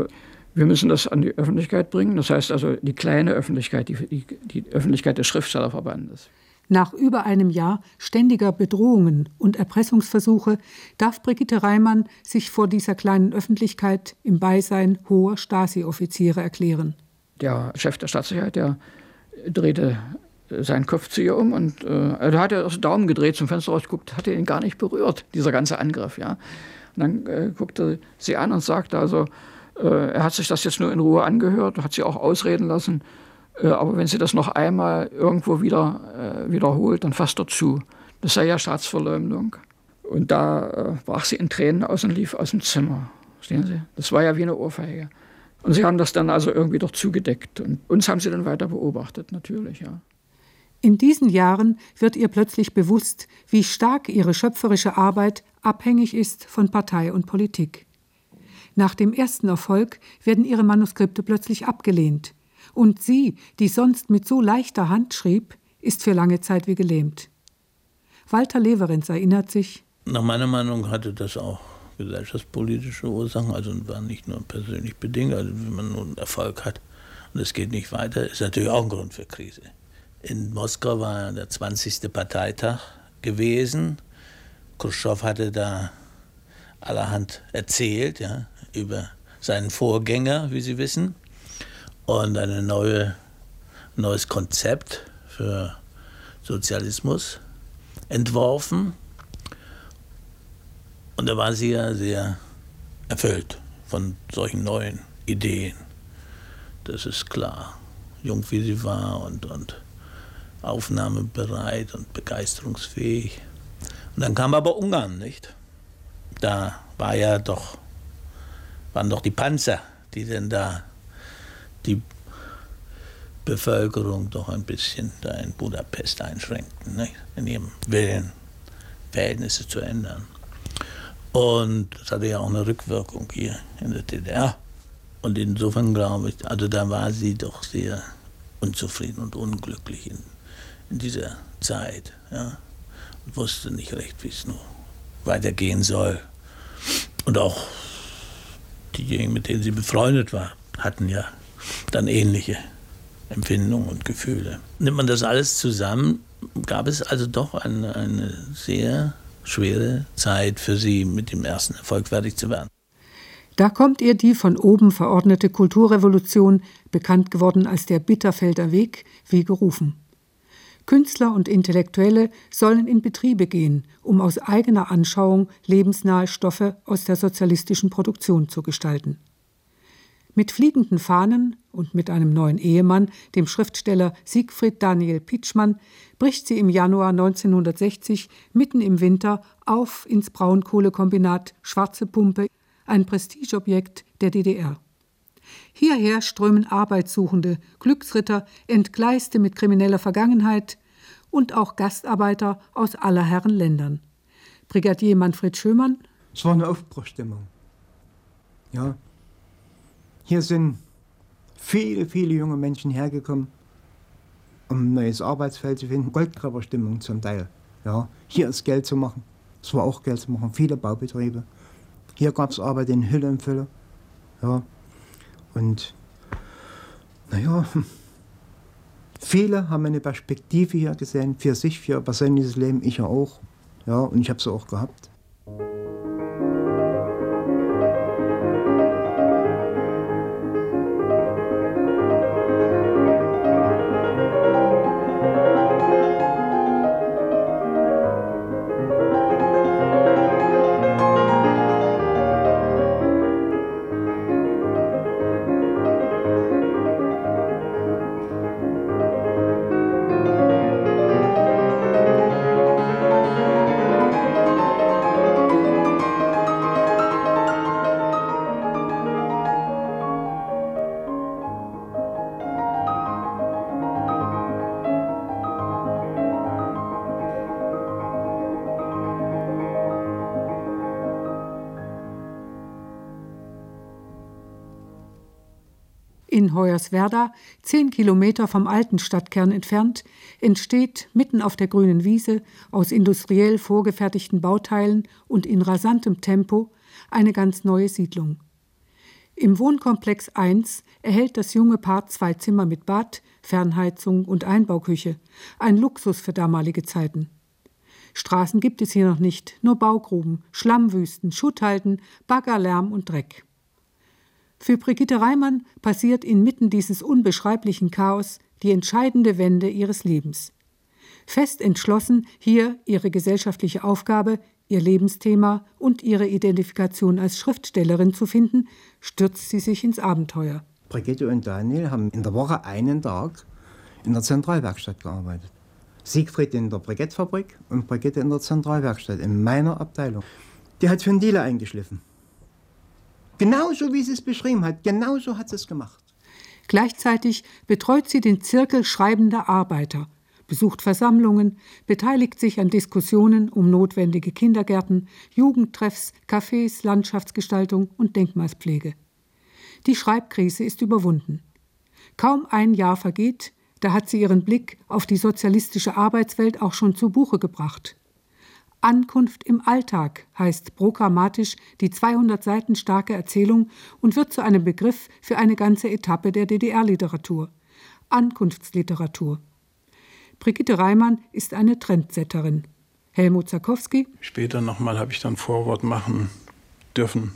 O: Wir müssen das an die Öffentlichkeit bringen, das heißt also die kleine Öffentlichkeit, die, die, die Öffentlichkeit des Schriftstellerverbandes.
L: Nach über einem Jahr ständiger Bedrohungen und Erpressungsversuche darf Brigitte Reimann sich vor dieser kleinen Öffentlichkeit im Beisein hoher Stasi-Offiziere erklären.
O: Der Chef der Staatssicherheit, der drehte seinen Kopf zu ihr um und äh, da hat er den Daumen gedreht, zum Fenster rausgeguckt, hatte ihn gar nicht berührt, dieser ganze Angriff. Ja. Und dann äh, guckte sie an und sagte also, äh, er hat sich das jetzt nur in Ruhe angehört, hat sie auch ausreden lassen. Aber wenn sie das noch einmal irgendwo wieder äh, wiederholt, dann fasst er zu. Das sei ja Staatsverleumdung. Und da äh, brach sie in Tränen aus und lief aus dem Zimmer. Verstehen Sie? Das war ja wie eine Ohrfeige. Und sie haben das dann also irgendwie doch zugedeckt. Und uns haben sie dann weiter beobachtet, natürlich, ja.
L: In diesen Jahren wird ihr plötzlich bewusst, wie stark ihre schöpferische Arbeit abhängig ist von Partei und Politik. Nach dem ersten Erfolg werden ihre Manuskripte plötzlich abgelehnt. Und sie, die sonst mit so leichter Hand schrieb, ist für lange Zeit wie gelähmt. Walter Lewerenz erinnert sich:
P: Nach meiner Meinung hatte das auch gesellschaftspolitische Ursachen, also war nicht nur persönlich bedingt, also wenn man nun Erfolg hat und es geht nicht weiter, ist natürlich auch ein Grund für Krise. In Moskau war der zwanzigste Parteitag gewesen. Khrushchev hatte da allerhand erzählt, ja, über seinen Vorgänger, wie Sie wissen. Und ein neue, neues Konzept für Sozialismus entworfen. Und da war sie ja sehr erfüllt von solchen neuen Ideen. Das ist klar. Jung wie sie war und, und aufnahmebereit und begeisterungsfähig. Und dann kam aber Ungarn, nicht? Da war ja doch, waren doch die Panzer, die denn da die Bevölkerung doch ein bisschen da in Budapest einschränkten, nicht? In ihrem Willen, Verhältnisse zu ändern. Und das hatte ja auch eine Rückwirkung hier in der D D R. Und insofern glaube ich, also da war sie doch sehr unzufrieden und unglücklich in, in dieser Zeit. Ja? Und wusste nicht recht, wie es nur weitergehen soll. Und auch diejenigen, mit denen sie befreundet war, hatten ja dann ähnliche Empfindungen und Gefühle. Nimmt man das alles zusammen, gab es also doch eine, eine sehr schwere Zeit für sie, mit dem ersten Erfolg fertig zu werden.
L: Da kommt ihr die von oben verordnete Kulturrevolution, bekannt geworden als der Bitterfelder Weg, wie gerufen. Künstler und Intellektuelle sollen in Betriebe gehen, um aus eigener Anschauung lebensnahe Stoffe aus der sozialistischen Produktion zu gestalten. Mit fliegenden Fahnen und mit einem neuen Ehemann, dem Schriftsteller Siegfried Daniel Pitschmann, bricht sie im Januar neunzehnhundertsechzig mitten im Winter auf ins Braunkohlekombinat Schwarze Pumpe, ein Prestigeobjekt der D D R. Hierher strömen Arbeitssuchende, Glücksritter, Entgleiste mit krimineller Vergangenheit und auch Gastarbeiter aus aller Herren Ländern. Brigadier Manfred Schömann:
H: Es war eine Aufbruchstimmung. Ja. Hier sind viele, viele junge Menschen hergekommen, um ein neues Arbeitsfeld zu finden. Goldgräberstimmung zum Teil. Ja. Hier ist Geld zu machen. Es war auch Geld zu machen. Viele Baubetriebe. Hier gab es Arbeit in Hülle und Fülle. Ja. Und naja, viele haben eine Perspektive hier gesehen, für sich, für ihr persönliches Leben, ich ja auch. Ja, und ich habe sie auch gehabt.
L: In Hoyerswerda, zehn Kilometer vom alten Stadtkern entfernt, entsteht mitten auf der grünen Wiese aus industriell vorgefertigten Bauteilen und in rasantem Tempo eine ganz neue Siedlung. Im Wohnkomplex eins erhält das junge Paar zwei Zimmer mit Bad, Fernheizung und Einbauküche. Ein Luxus für damalige Zeiten. Straßen gibt es hier noch nicht, nur Baugruben, Schlammwüsten, Schutthalden, Baggerlärm und Dreck. Für Brigitte Reimann passiert inmitten dieses unbeschreiblichen Chaos die entscheidende Wende ihres Lebens. Fest entschlossen, hier ihre gesellschaftliche Aufgabe, ihr Lebensthema und ihre Identifikation als Schriftstellerin zu finden, stürzt sie sich ins Abenteuer.
H: Brigitte und Daniel haben in der Woche einen Tag in der Zentralwerkstatt gearbeitet. Siegfried in der Brikettfabrik und Brigitte in der Zentralwerkstatt, in meiner Abteilung. Die hat Ventile eingeschliffen. Genauso wie sie es beschrieben hat, genauso hat sie es gemacht.
L: Gleichzeitig betreut sie den Zirkel schreibender Arbeiter, besucht Versammlungen, beteiligt sich an Diskussionen um notwendige Kindergärten, Jugendtreffs, Cafés, Landschaftsgestaltung und Denkmalspflege. Die Schreibkrise ist überwunden. Kaum ein Jahr vergeht, da hat sie ihren Blick auf die sozialistische Arbeitswelt auch schon zu Buche gebracht. Ankunft im Alltag heißt programmatisch die zweihundert Seiten starke Erzählung und wird zu einem Begriff für eine ganze Etappe der D D R-Literatur. Ankunftsliteratur. Brigitte Reimann ist eine Trendsetterin. Helmut Zakowski.
K: Später nochmal habe ich dann Vorwort machen dürfen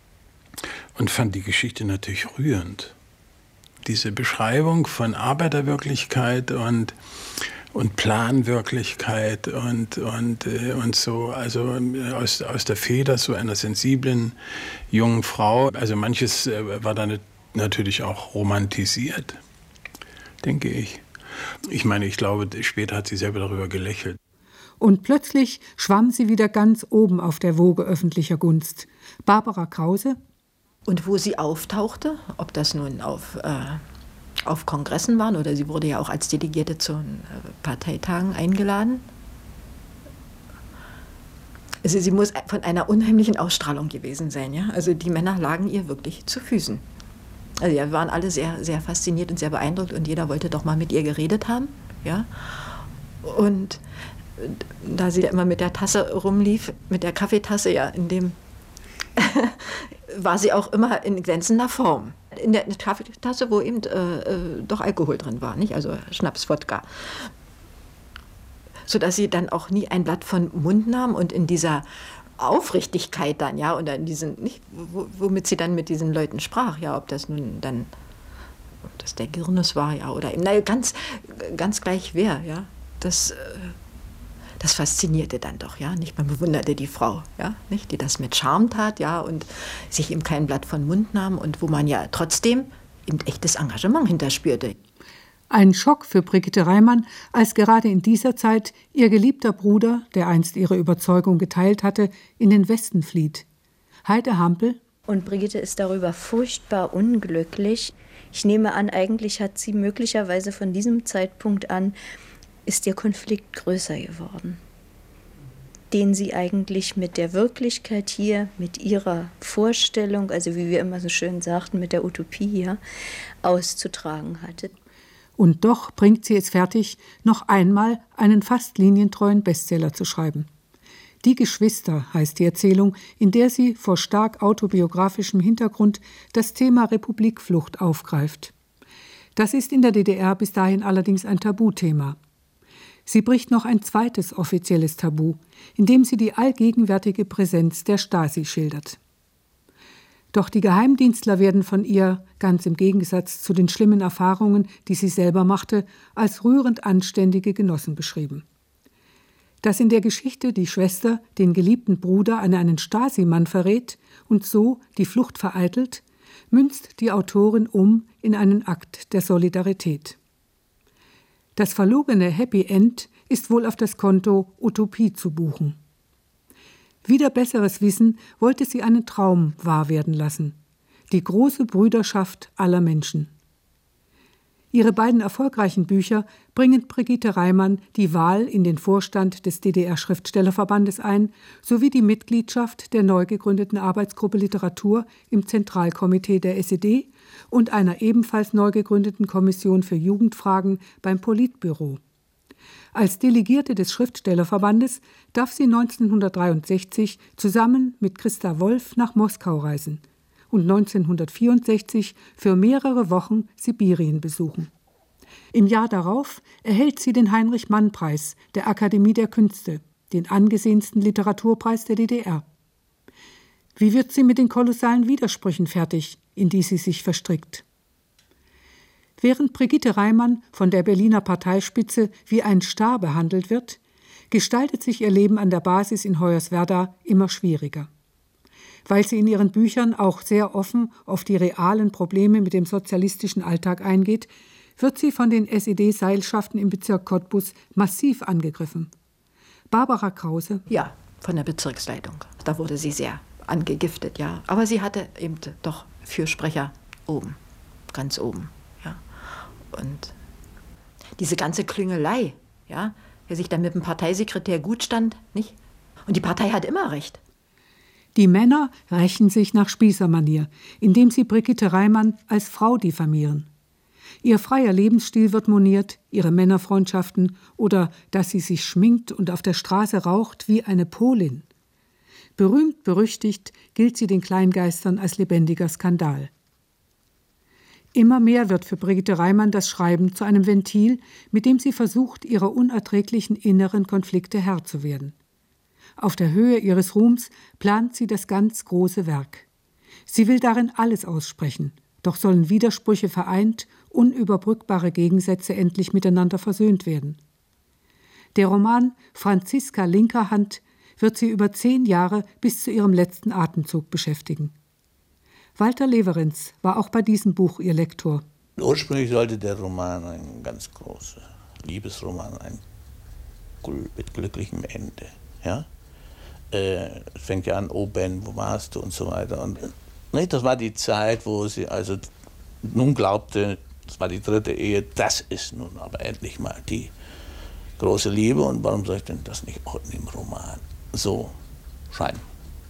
K: und fand die Geschichte natürlich rührend. Diese Beschreibung von Arbeiterwirklichkeit und, und Planwirklichkeit und, und, und so, also aus, aus der Feder so einer sensiblen jungen Frau. Also manches war dann natürlich auch romantisiert, denke ich. Ich meine, ich glaube, später hat sie selber darüber gelächelt.
L: Und plötzlich schwamm sie wieder ganz oben auf der Woge öffentlicher Gunst. Barbara Krause.
I: Und wo sie auftauchte, ob das nun auf, äh, auf Kongressen waren oder sie wurde ja auch als Delegierte zu äh, Parteitagen eingeladen. Also sie muss von einer unheimlichen Ausstrahlung gewesen sein. Ja? Also die Männer lagen ihr wirklich zu Füßen. Also wir waren alle sehr, sehr fasziniert und sehr beeindruckt und jeder wollte doch mal mit ihr geredet haben. Ja? Und da sie da immer mit der Tasse rumlief, mit der Kaffeetasse, ja, in dem war sie auch immer in glänzender Form. In der Kaffeetasse, wo eben äh, doch Alkohol drin war, nicht? Also Schnaps, Wodka. Sodass sie dann auch nie ein Blatt von Mund nahm und in dieser Aufrichtigkeit dann, ja, und in diesen, nicht, womit sie dann mit diesen Leuten sprach, ja, ob das nun dann, ob das der Girnes war, ja, oder eben, na, ganz, ganz gleich wer, ja, das, das faszinierte dann doch, ja, nicht, man bewunderte die Frau, ja, nicht, die das mit Charme tat, ja, und sich ihm kein Blatt von Mund nahm und wo man ja trotzdem eben echtes Engagement hinterspürte.
L: Ein Schock für Brigitte Reimann, als gerade in dieser Zeit ihr geliebter Bruder, der einst ihre Überzeugung geteilt hatte, in den Westen flieht. Heide Hampel.
M: Und Brigitte ist darüber furchtbar unglücklich. Ich nehme an, eigentlich hat sie möglicherweise von diesem Zeitpunkt an, ist ihr Konflikt größer geworden, den sie eigentlich mit der Wirklichkeit hier, mit ihrer Vorstellung, also wie wir immer so schön sagten, mit der Utopie hier, auszutragen hatte.
L: Und doch bringt sie es fertig, noch einmal einen fast linientreuen Bestseller zu schreiben. Die Geschwister heißt die Erzählung, in der sie vor stark autobiografischem Hintergrund das Thema Republikflucht aufgreift. Das ist in der D D R bis dahin allerdings ein Tabuthema. Sie bricht noch ein zweites offizielles Tabu, indem sie die allgegenwärtige Präsenz der Stasi schildert. Doch die Geheimdienstler werden von ihr, ganz im Gegensatz zu den schlimmen Erfahrungen, die sie selber machte, als rührend anständige Genossen beschrieben. Dass in der Geschichte die Schwester den geliebten Bruder an einen Stasi-Mann verrät und so die Flucht vereitelt, münzt die Autorin um in einen Akt der Solidarität. Das verlogene Happy End ist wohl auf das Konto Utopie zu buchen. Wider besseres Wissen wollte sie einen Traum wahr werden lassen: die große Brüderschaft aller Menschen. Ihre beiden erfolgreichen Bücher bringen Brigitte Reimann die Wahl in den Vorstand des D D R-Schriftstellerverbandes ein, sowie die Mitgliedschaft der neu gegründeten Arbeitsgruppe Literatur im Zentralkomitee der S E D und einer ebenfalls neu gegründeten Kommission für Jugendfragen beim Politbüro. Als Delegierte des Schriftstellerverbandes darf sie neunzehnhundertdreiundsechzig zusammen mit Christa Wolf nach Moskau reisen und neunzehnhundertvierundsechzig für mehrere Wochen Sibirien besuchen. Im Jahr darauf erhält sie den Heinrich-Mann-Preis der Akademie der Künste, den angesehensten Literaturpreis der D D R. Wie wird sie mit den kolossalen Widersprüchen fertig, in die sie sich verstrickt? Während Brigitte Reimann von der Berliner Parteispitze wie ein Star behandelt wird, gestaltet sich ihr Leben an der Basis in Hoyerswerda immer schwieriger. Weil sie in ihren Büchern auch sehr offen auf die realen Probleme mit dem sozialistischen Alltag eingeht, wird sie von den S E D-Seilschaften im Bezirk Cottbus massiv angegriffen. Barbara Krause?
I: Ja, von der Bezirksleitung. Da wurde sie sehr angegiftet, ja. Aber sie hatte eben doch Fürsprecher oben, ganz oben, ja. Und diese ganze Klüngelei, ja, wer sich dann mit dem Parteisekretär gut stand, nicht? Und die Partei hat immer recht.
L: Die Männer rächen sich nach Spießermanier, indem sie Brigitte Reimann als Frau diffamieren. Ihr freier Lebensstil wird moniert, ihre Männerfreundschaften oder dass sie sich schminkt und auf der Straße raucht wie eine Polin. Berühmt berüchtigt gilt sie den Kleingeistern als lebendiger Skandal. Immer mehr wird für Brigitte Reimann das Schreiben zu einem Ventil, mit dem sie versucht, ihrer unerträglichen inneren Konflikte Herr zu werden. Auf der Höhe ihres Ruhms plant sie das ganz große Werk. Sie will darin alles aussprechen, doch sollen Widersprüche vereint, unüberbrückbare Gegensätze endlich miteinander versöhnt werden. Der Roman Franziska Linkerhand wird sie über zehn Jahre bis zu ihrem letzten Atemzug beschäftigen. Walter Lewerenz war auch bei diesem Buch ihr Lektor.
P: Ursprünglich sollte der Roman ein ganz großer Liebesroman, ein mit glücklichem Ende. Ja? Äh, es fängt ja an, oh Ben, wo warst du und so weiter. Und, ne, das war die Zeit, wo sie also nun glaubte, das war die dritte Ehe, das ist nun aber endlich mal die große Liebe. Und warum soll ich denn das nicht auch in dem Roman so schreiben?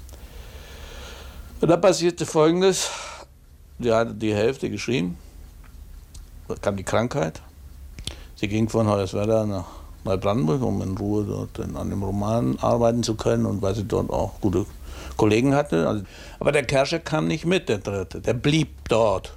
P: Und da passierte Folgendes, sie hatte die Hälfte geschrieben, da kam die Krankheit, sie ging von Hoyerswerda nach Neubrandenburg, um in Ruhe dort an dem Roman arbeiten zu können und weil sie dort auch gute Kollegen hatte. Also, aber der Kerscher kam nicht mit, der Dritte, der blieb dort.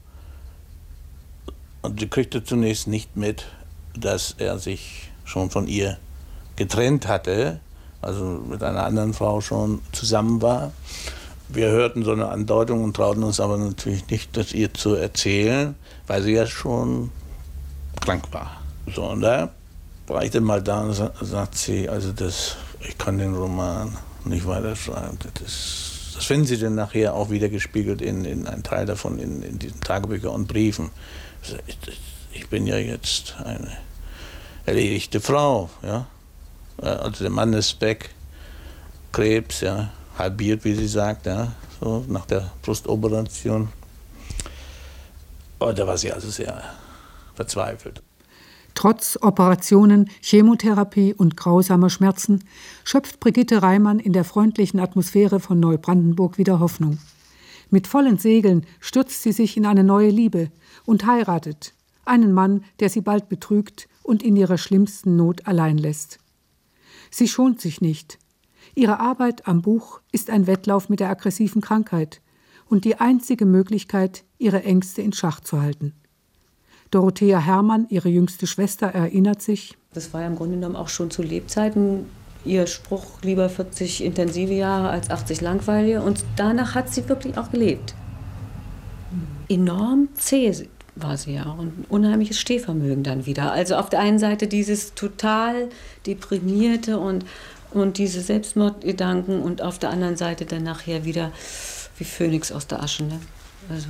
P: Und sie kriegte zunächst nicht mit, dass er sich schon von ihr getrennt hatte, also mit einer anderen Frau schon zusammen war. Wir hörten so eine Andeutung und trauten uns aber natürlich nicht, das ihr zu erzählen, weil sie ja schon krank war. So, und da war ich dann mal da und sa- sagt sie, also das, ich kann den Roman nicht weiterschreiben. Das, das finden Sie dann nachher auch wieder gespiegelt in, in einen Teil davon, in, in diesen Tagebüchern und Briefen. Ich, ich bin ja jetzt eine erledigte Frau, ja. Also der Mann ist weg, Krebs, ja, halbiert, wie sie sagt, ja, so nach der Brustoperation. Und da war sie also sehr verzweifelt.
L: Trotz Operationen, Chemotherapie und grausamer Schmerzen schöpft Brigitte Reimann in der freundlichen Atmosphäre von Neubrandenburg wieder Hoffnung. Mit vollen Segeln stürzt sie sich in eine neue Liebe und heiratet einen Mann, der sie bald betrügt und in ihrer schlimmsten Not allein lässt. Sie schont sich nicht. Ihre Arbeit am Buch ist ein Wettlauf mit der aggressiven Krankheit und die einzige Möglichkeit, ihre Ängste in Schach zu halten. Dorothea Herrmann, ihre jüngste Schwester, erinnert sich:
N: Das war ja im Grunde genommen auch schon zu Lebzeiten ihr Spruch, lieber vierzig intensive Jahre als achtzig langweilige. Und danach hat sie wirklich auch gelebt. Enorm zäh war sie ja und ein unheimliches Stehvermögen dann wieder. Also auf der einen Seite dieses total deprimierte und, und diese Selbstmordgedanken und auf der anderen Seite dann nachher wieder wie Phönix aus der Asche. Ne? Also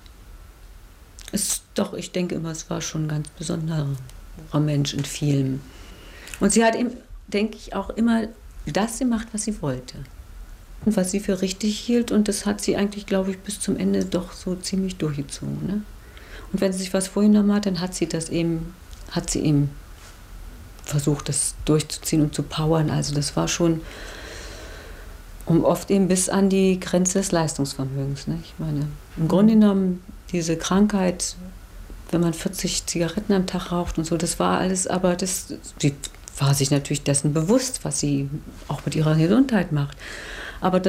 N: ist doch, ich denke immer, es war schon ein ganz besonderer Mensch in vielem. Und sie hat eben, denke ich, auch immer das gemacht, was sie wollte. Und was sie für richtig hielt. Und das hat sie eigentlich, glaube ich, bis zum Ende doch so ziemlich durchgezogen. Ne? Und wenn sie sich was vorgenommen hat, dann hat sie das eben, hat sie eben versucht, das durchzuziehen und zu powern. Also das war schon um oft eben bis an die Grenze des Leistungsvermögens. Ne? Ich meine, im Grunde genommen diese Krankheit, wenn man vierzig Zigaretten am Tag raucht und so, das war alles, aber das, sie war sich natürlich dessen bewusst, was sie auch mit ihrer Gesundheit macht. Aber das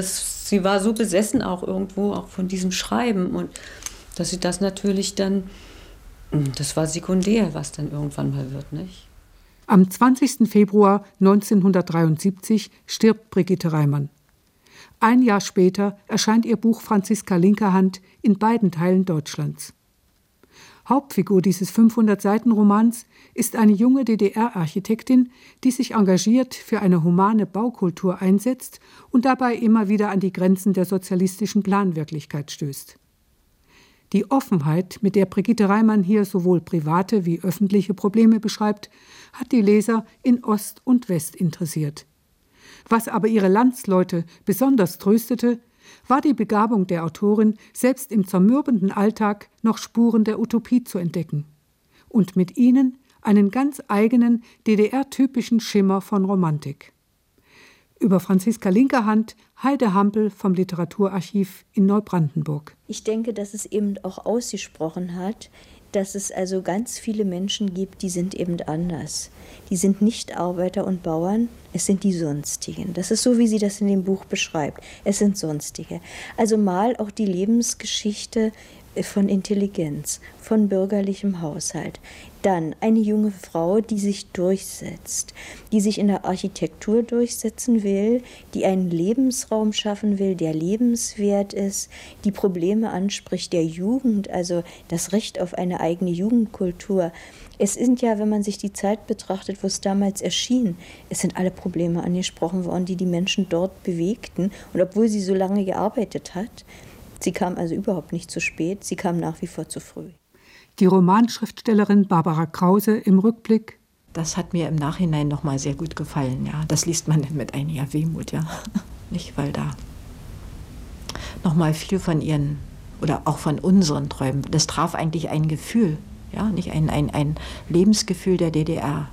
N: sie war so besessen auch irgendwo, auch von diesem Schreiben und dass sie das natürlich dann, das war sekundär, was dann irgendwann mal wird, nicht?
L: Am zwanzigsten Februar neunzehnhundertdreiundsiebzig stirbt Brigitte Reimann. Ein Jahr später erscheint ihr Buch Franziska Linkerhand in beiden Teilen Deutschlands. Hauptfigur dieses fünfhundert-Seiten-Romans ist eine junge D D R-Architektin, die sich engagiert für eine humane Baukultur einsetzt und dabei immer wieder an die Grenzen der sozialistischen Planwirklichkeit stößt. Die Offenheit, mit der Brigitte Reimann hier sowohl private wie öffentliche Probleme beschreibt, hat die Leser in Ost und West interessiert. Was aber ihre Landsleute besonders tröstete, war die Begabung der Autorin, selbst im zermürbenden Alltag noch Spuren der Utopie zu entdecken und mit ihnen einen ganz eigenen D D R-typischen Schimmer von Romantik. Über Franziska Linkerhand, Heide Hampel vom Literaturarchiv in Neubrandenburg.
M: Ich denke, dass es eben auch ausgesprochen hat, dass es also ganz viele Menschen gibt, die sind eben anders. Die sind nicht Arbeiter und Bauern, es sind die Sonstigen. Das ist so, wie sie das in dem Buch beschreibt. Es sind Sonstige. Also mal auch die Lebensgeschichte von Intelligenz, von bürgerlichem Haushalt. Dann eine junge Frau, die sich durchsetzt, die sich in der Architektur durchsetzen will, die einen Lebensraum schaffen will, der lebenswert ist, die Probleme anspricht der Jugend, also das Recht auf eine eigene Jugendkultur. Es sind ja, wenn man sich die Zeit betrachtet, wo es damals erschien, es sind alle Probleme angesprochen worden, die die Menschen dort bewegten. Und obwohl sie so lange gearbeitet hat, sie kam also überhaupt nicht zu spät, sie kam nach wie vor zu früh.
L: Die Romanschriftstellerin Barbara Krause im Rückblick.
I: Das hat mir im Nachhinein noch mal sehr gut gefallen, ja. Das liest man dann mit einiger Wehmut, ja. Nicht, weil da noch mal viel von ihren oder auch von unseren Träumen, das traf eigentlich ein Gefühl, ja, nicht ein, ein, ein Lebensgefühl der D D R.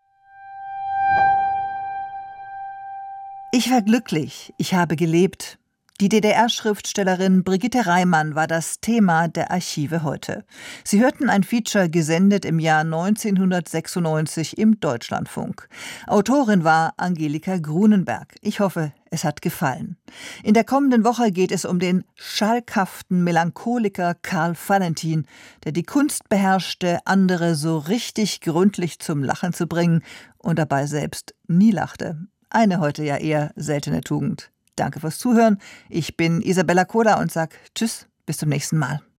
B: Ich war glücklich, ich habe gelebt. Die D D R-Schriftstellerin Brigitte Reimann war das Thema der Archive heute. Sie hörten ein Feature gesendet im Jahr neunzehnhundertsechsundneunzig im Deutschlandfunk. Autorin war Angelika Grunenberg. Ich hoffe, es hat gefallen. In der kommenden Woche geht es um den schalkhaften Melancholiker Karl Valentin, der die Kunst beherrschte, andere so richtig gründlich zum Lachen zu bringen und dabei selbst nie lachte. Eine heute ja eher seltene Tugend. Danke fürs Zuhören. Ich bin Isabella Koda und sage Tschüss, bis zum nächsten Mal.